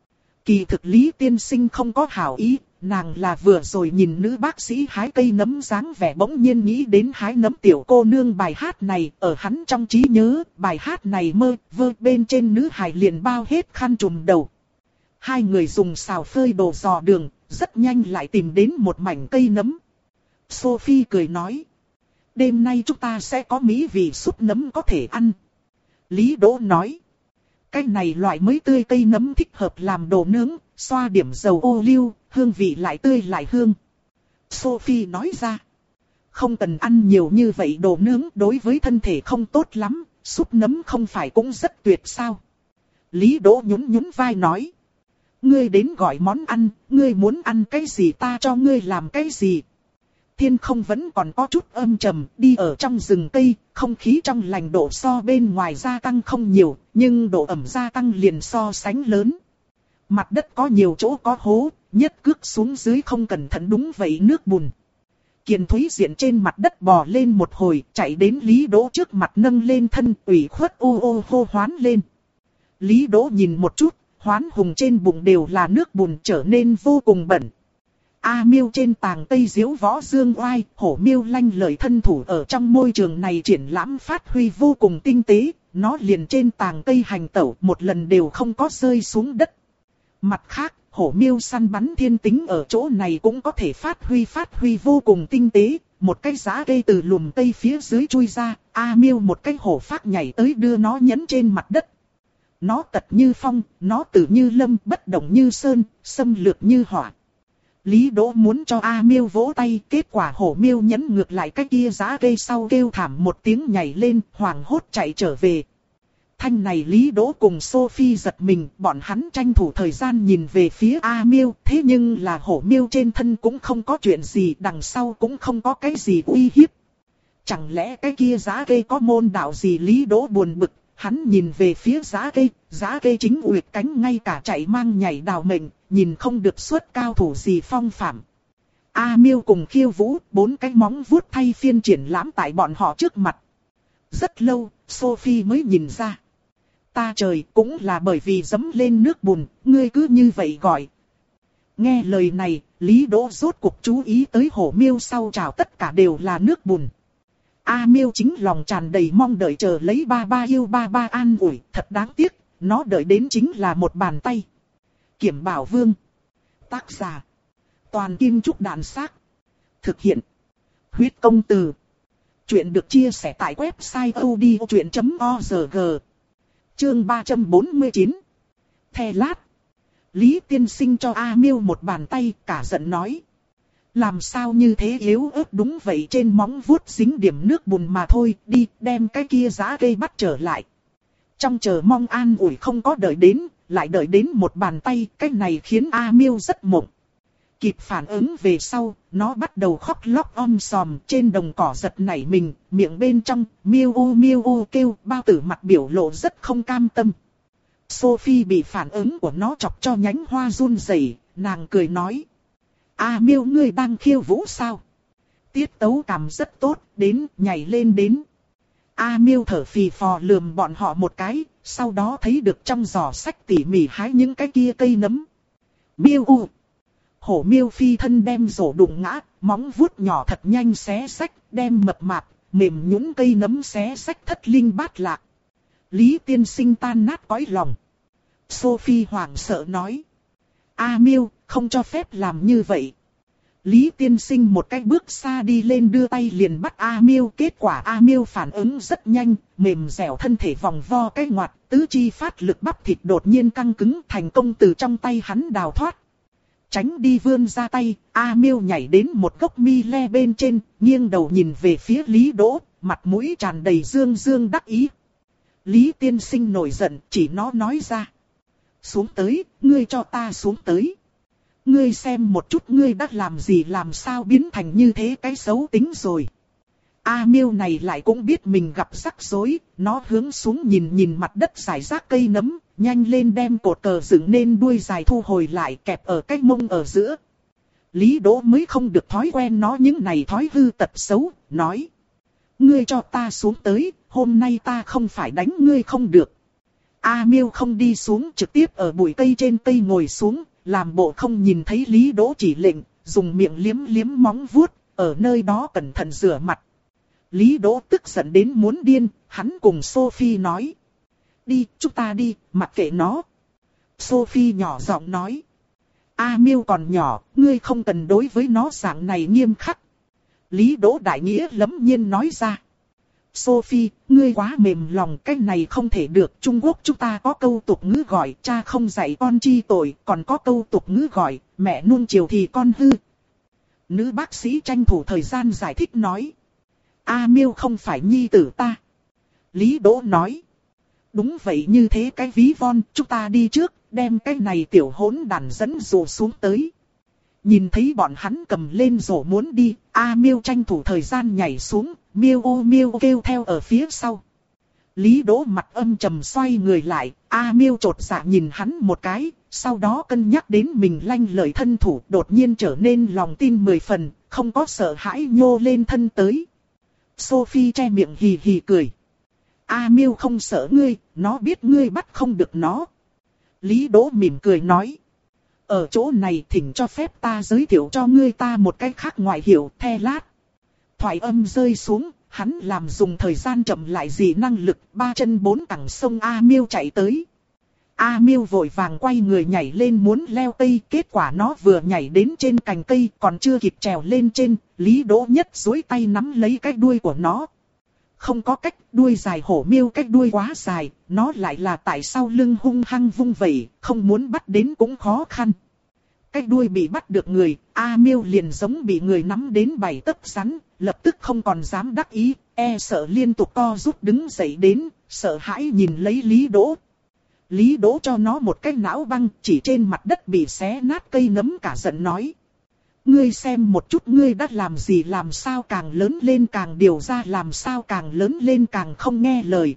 Kỳ thực Lý tiên sinh không có hảo ý, nàng là vừa rồi nhìn nữ bác sĩ hái cây nấm dáng vẻ bỗng nhiên nghĩ đến hái nấm tiểu cô nương bài hát này, ở hắn trong trí nhớ, bài hát này mơ vơ bên trên nữ hài liền bao hết khăn trùm đầu. Hai người dùng xào phơi đồ dò đường, rất nhanh lại tìm đến một mảnh cây nấm. Sophie cười nói, đêm nay chúng ta sẽ có mỹ vị súp nấm có thể ăn. Lý Đỗ nói, cái này loại mới tươi cây nấm thích hợp làm đồ nướng, xoa điểm dầu ô liu, hương vị lại tươi lại hương. Sophie nói ra, không cần ăn nhiều như vậy đồ nướng đối với thân thể không tốt lắm, súp nấm không phải cũng rất tuyệt sao. Lý Đỗ nhún nhún vai nói, ngươi đến gọi món ăn, ngươi muốn ăn cái gì ta cho ngươi làm cái gì. Thiên không vẫn còn có chút âm trầm, đi ở trong rừng cây, không khí trong lành độ so bên ngoài gia tăng không nhiều, nhưng độ ẩm gia tăng liền so sánh lớn. Mặt đất có nhiều chỗ có hố, nhất cước xuống dưới không cẩn thận đúng vậy nước bùn. Kiền Thúy Diện trên mặt đất bò lên một hồi, chạy đến Lý Đỗ trước mặt nâng lên thân, ủy khuất ô ô hô hoán lên. Lý Đỗ nhìn một chút, hoán hùng trên bụng đều là nước bùn trở nên vô cùng bẩn. A Miêu trên tàng Tây Diếu Võ Dương Oai, Hổ Miêu lanh lợi thân thủ ở trong môi trường này triển lãm phát huy vô cùng tinh tế, nó liền trên tàng Tây hành tẩu một lần đều không có rơi xuống đất. Mặt khác, Hổ Miêu săn bắn thiên tính ở chỗ này cũng có thể phát huy phát huy vô cùng tinh tế, một cái giá cây từ lùm tây phía dưới chui ra, A Miêu một cái hổ phát nhảy tới đưa nó nhấn trên mặt đất. Nó tật như phong, nó tử như lâm, bất động như sơn, xâm lược như hỏa. Lý Đỗ muốn cho A Miêu vỗ tay, kết quả Hổ Miêu nhấn ngược lại cái kia giá cây sau kêu thảm một tiếng nhảy lên, hoảng hốt chạy trở về. Thanh này Lý Đỗ cùng Sophie giật mình, bọn hắn tranh thủ thời gian nhìn về phía A Miêu, thế nhưng là Hổ Miêu trên thân cũng không có chuyện gì, đằng sau cũng không có cái gì uy hiếp. Chẳng lẽ cái kia giá cây có môn đạo gì? Lý Đỗ buồn bực, hắn nhìn về phía giá cây, giá cây chính uệt cánh ngay cả chạy mang nhảy đào mệnh, nhìn không được xuất cao thủ gì phong phạm. A Miêu cùng Khiêu Vũ, bốn cái móng vuốt thay phiên triển lãm tại bọn họ trước mặt. Rất lâu, Sophie mới nhìn ra. Ta trời, cũng là bởi vì dẫm lên nước bùn, ngươi cứ như vậy gọi. Nghe lời này, Lý Đỗ rốt cuộc chú ý tới Hổ Miêu sau trào tất cả đều là nước bùn. A Miêu chính lòng tràn đầy mong đợi chờ lấy ba ba yêu ba ba an ủi, thật đáng tiếc, nó đợi đến chính là một bàn tay. Kiểm Bảo Vương. Tác giả. Toàn Kim Trúc Đàn Xác. Thực hiện. Huyết Công Từ. Chuyện được chia sẻ tại website odchuyện chấm org. Chương ba trăm bốn mươi chín. The lát. Lý tiên sinh cho A Miêu một bàn tay, cả giận nói. Làm sao như thế yếu ớt? Đúng vậy, trên móng vuốt dính điểm nước bùn mà thôi, đi đem cái kia giá cây bắt trở lại. Trong chờ mong an ủi không có đợi đến, lại đợi đến một bàn tay, cái này khiến A Miêu rất mộng. Kịp phản ứng về sau, nó bắt đầu khóc lóc om sòm, trên đồng cỏ giật nảy mình, miệng bên trong, miêu ô miêu ô kêu, bao tử mặt biểu lộ rất không cam tâm. Sophie bị phản ứng của nó chọc cho nhánh hoa run rẩy, nàng cười nói. A Miêu, ngươi đang khiêu vũ sao? Tiết tấu cảm rất tốt, đến, nhảy lên đến. A Miêu thở phì phò lườm bọn họ một cái, sau đó thấy được trong giỏ sách tỉ mỉ hái những cái kia cây nấm. Miêu u. Hổ Miêu phi thân đem rổ đụng ngã, móng vuốt nhỏ thật nhanh xé xách, đem mập mạp, mềm nhũn cây nấm xé xách thất linh bát lạc. Lý tiên sinh tan nát cõi lòng. Sophie hoảng sợ nói. A Miêu, không cho phép làm như vậy. Lý tiên sinh một cái bước xa đi lên đưa tay liền bắt A Miêu, kết quả A Miêu phản ứng rất nhanh, mềm dẻo thân thể vòng vo cái ngoặt, tứ chi phát lực bắp thịt đột nhiên căng cứng, thành công từ trong tay hắn đào thoát. Tránh đi vươn ra tay, A Miêu nhảy đến một gốc mi le bên trên, nghiêng đầu nhìn về phía Lý Đỗ, mặt mũi tràn đầy dương dương đắc ý. Lý tiên sinh nổi giận, chỉ nó nói ra. Xuống tới, ngươi cho ta xuống tới. Ngươi xem một chút ngươi đã làm gì làm sao biến thành như thế cái xấu tính rồi. A Miêu này lại cũng biết mình gặp rắc rối, nó hướng xuống nhìn nhìn mặt đất rải rác cây nấm, nhanh lên đem cột cờ dựng nên đuôi dài thu hồi lại kẹp ở cái mông ở giữa. Lý Đỗ mới không được thói quen nó những này thói hư tật xấu, nói. Ngươi cho ta xuống tới, hôm nay ta không phải đánh ngươi không được. A Miêu không đi xuống, trực tiếp ở bụi cây trên cây ngồi xuống, làm bộ không nhìn thấy Lý Đỗ chỉ lệnh, dùng miệng liếm liếm móng vuốt, ở nơi đó cẩn thận rửa mặt. Lý Đỗ tức giận đến muốn điên, hắn cùng Sophie nói. Đi, chúng ta đi, mặc kệ nó. Sophie nhỏ giọng nói. A Miêu còn nhỏ, ngươi không cần đối với nó dạng này nghiêm khắc. Lý Đỗ đại nghĩa lẫm nhiên nói ra. Sophie, ngươi quá mềm lòng, cái này không thể được. Trung Quốc chúng ta có câu tục ngữ gọi cha không dạy con chi tội, còn có câu tục ngữ gọi mẹ nuông chiều thì con hư. Nữ bác sĩ tranh thủ thời gian giải thích nói. A Miêu không phải nhi tử ta. Lý Đỗ nói. Đúng vậy, như thế cái ví von, chúng ta đi trước, đem cái này tiểu hỗn đàn dẫn dụ xuống tới. Nhìn thấy bọn hắn cầm lên rổ muốn đi, A Miêu tranh thủ thời gian nhảy xuống, miêu ô miêu kêu theo ở phía sau. Lý Đỗ mặt âm trầm xoay người lại, A Miêu chột dạ nhìn hắn một cái, sau đó cân nhắc đến mình lanh lợi thân thủ, đột nhiên trở nên lòng tin mười phần, không có sợ hãi nhô lên thân tới. Sophie che miệng hì hì cười. A Miêu không sợ ngươi, nó biết ngươi bắt không được nó. Lý Đỗ mỉm cười nói. Ở chỗ này thỉnh cho phép ta giới thiệu cho ngươi ta một cái khác ngoại hiệu, The Lát. Thoại âm rơi xuống, hắn làm dùng thời gian chậm lại dị năng lực, ba chân bốn cẳng sông A Miêu chạy tới. A Miêu vội vàng quay người nhảy lên muốn leo cây, kết quả nó vừa nhảy đến trên cành cây còn chưa kịp trèo lên trên, Lý Đỗ nhất duỗi tay nắm lấy cái đuôi của nó. Không có cách, đuôi dài hổ miêu cái đuôi quá dài, nó lại là tại sau lưng hung hăng vung vẩy, không muốn bắt đến cũng khó khăn. Cái đuôi bị bắt được người, A Miêu liền giống bị người nắm đến bảy tấc rắn, lập tức không còn dám đắc ý, e sợ liên tục co rút đứng dậy đến, sợ hãi nhìn lấy Lý Đỗ. Lý Đỗ cho nó một cái não băng, chỉ trên mặt đất bị xé nát cây nấm cả giận nói. Ngươi xem một chút ngươi đã làm gì, làm sao càng lớn lên càng điều ra, làm sao càng lớn lên càng không nghe lời.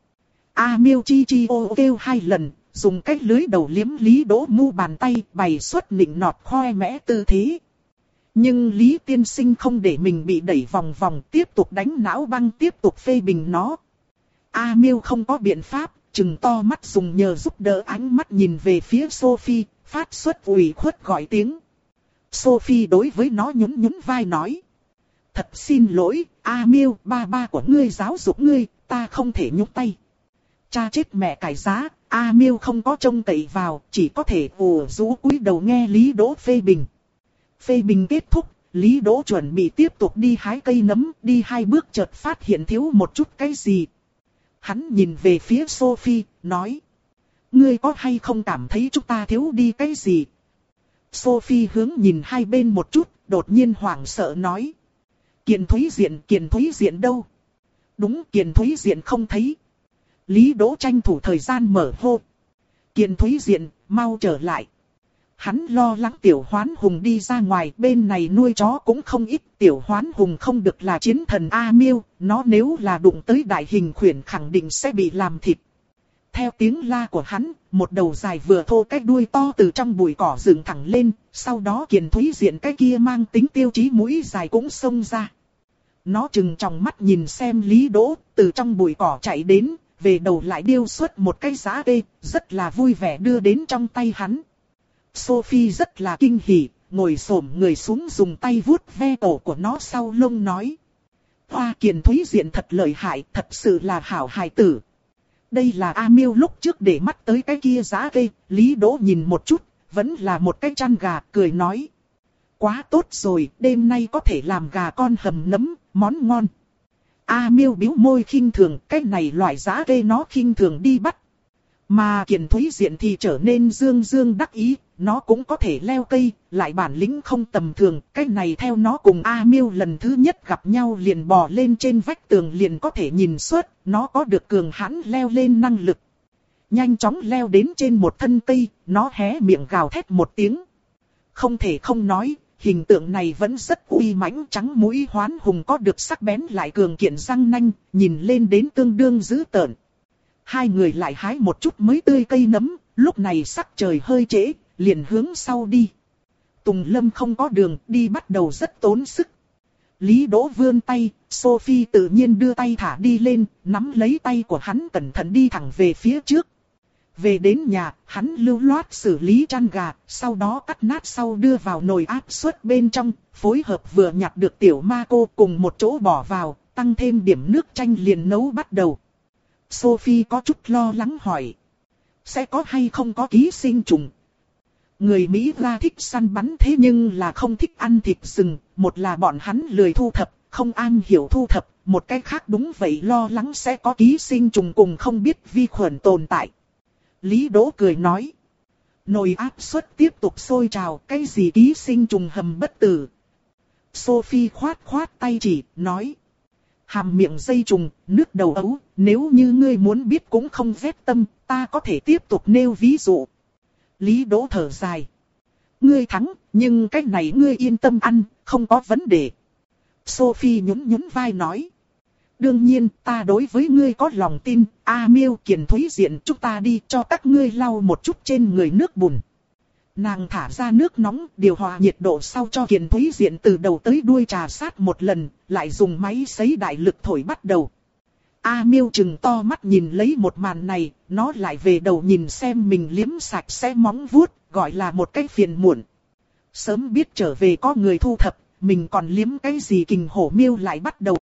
A Miêu chi chi ô kêu hai lần, dùng cái lưới đầu liếm Lý Đỗ mu bàn tay, bày xuất nịnh nọt khoe mẽ tư thế. Nhưng Lý tiên sinh không để mình bị đẩy vòng vòng, tiếp tục đánh não băng, tiếp tục phê bình nó. A Miêu không có biện pháp, trừng to mắt dùng nhờ giúp đỡ ánh mắt nhìn về phía Sophie, phát xuất ủy khuất gọi tiếng. Sophie đối với nó nhún nhún vai nói. Thật xin lỗi, A Miêu, ba ba của ngươi giáo dục ngươi, ta không thể nhúc tay. Cha chết mẹ cải giá, A Miêu không có trông cậy vào, chỉ có thể ù rũ cúi đầu nghe Lý Đỗ phê bình. Phê bình kết thúc, Lý Đỗ chuẩn bị tiếp tục đi hái cây nấm, đi hai bước chợt phát hiện thiếu một chút cái gì. Hắn nhìn về phía Sophie, nói. Ngươi có hay không cảm thấy chúng ta thiếu đi cái gì? Sophie hướng nhìn hai bên một chút, đột nhiên hoảng sợ nói. Kiền Thúy Diện, Kiền Thúy Diện đâu? Đúng, Kiền Thúy Diện không thấy. Lý Đỗ tranh thủ thời gian mở hô. Kiền Thúy Diện, mau trở lại. Hắn lo lắng Tiểu Hoán Hùng đi ra ngoài, bên này nuôi chó cũng không ít. Tiểu Hoán Hùng không được là chiến thần A Miêu, nó nếu là đụng tới đại hình khuyển khẳng định sẽ bị làm thịt. Theo tiếng la của hắn, một đầu dài vừa thô cái đuôi to từ trong bụi cỏ dựng thẳng lên, sau đó Kiền Thúy Diện cái kia mang tính tiêu chí mũi dài cũng xông ra. Nó trừng tròng mắt nhìn xem Lý Đỗ, từ trong bụi cỏ chạy đến, về đầu lại điêu xuất một cái giá tê, rất là vui vẻ đưa đến trong tay hắn. Sophie rất là kinh hỉ, ngồi xổm người xuống dùng tay vuốt ve cổ của nó sau lông nói. Hoa, Kiền Thúy Diện thật lợi hại, thật sự là hảo hài tử. Đây là A Miêu lúc trước để mắt tới cái kia giá tê, Lý Đỗ nhìn một chút, vẫn là một cái chăn gà, cười nói. Quá tốt rồi, đêm nay có thể làm gà con hầm nấm, món ngon. A Miêu bĩu môi khinh thường, cái này loại giá tê nó khinh thường đi bắt. Mà Kiền Thúy Diện thì trở nên dương dương đắc ý, nó cũng có thể leo cây, lại bản lĩnh không tầm thường. Cái này theo nó cùng A Miêu lần thứ nhất gặp nhau liền bò lên trên vách tường liền có thể nhìn suốt, nó có được cường hãn leo lên năng lực. Nhanh chóng leo đến trên một thân cây, nó hé miệng gào thét một tiếng. Không thể không nói, hình tượng này vẫn rất uy mãnh, trắng mũi hoán hùng có được sắc bén lại cường kiện răng nanh, nhìn lên đến tương đương dữ tợn. Hai người lại hái một chút mới tươi cây nấm, lúc này sắc trời hơi trễ, liền hướng sau đi. Tùng Lâm không có đường, đi bắt đầu rất tốn sức. Lý Đỗ vươn tay, Sophie tự nhiên đưa tay thả đi lên, nắm lấy tay của hắn cẩn thận đi thẳng về phía trước. Về đến nhà, hắn lưu loát xử lý chăn gà, sau đó cắt nát sau đưa vào nồi áp suất bên trong, phối hợp vừa nhặt được tiểu ma cô cùng một chỗ bỏ vào, tăng thêm điểm nước chanh liền nấu bắt đầu. Sophie có chút lo lắng hỏi. Sẽ có hay không có ký sinh trùng? Người Mỹ ra thích săn bắn thế nhưng là không thích ăn thịt rừng, một là bọn hắn lười thu thập, không am hiểu thu thập, một cái khác đúng vậy lo lắng sẽ có ký sinh trùng cùng không biết vi khuẩn tồn tại. Lý Đỗ cười nói. Nồi áp suất tiếp tục sôi trào, cái gì ký sinh trùng hầm bất tử. Sophie khoát khoát tay chỉ, nói. Hàm miệng dây trùng, nước đầu ấu, nếu như ngươi muốn biết cũng không vết tâm, ta có thể tiếp tục nêu ví dụ. Lý Đỗ thở dài. Ngươi thắng, nhưng cái này ngươi yên tâm ăn, không có vấn đề. Sophie nhún nhún vai nói. Đương nhiên, ta đối với ngươi có lòng tin, A Miêu, Kiền Thúy Diện, chúng ta đi cho các ngươi lau một chút trên người nước bùn. Nàng thả ra nước nóng, điều hòa nhiệt độ sau cho Kiền Thúy Diện từ đầu tới đuôi trà sát một lần, lại dùng máy sấy đại lực thổi bắt đầu. A Miêu trừng to mắt nhìn lấy một màn này, nó lại về đầu nhìn xem mình liếm sạch sẽ móng vuốt, gọi là một cái phiền muộn. Sớm biết trở về có người thu thập, mình còn liếm cái gì Kình Hổ Miêu lại bắt đầu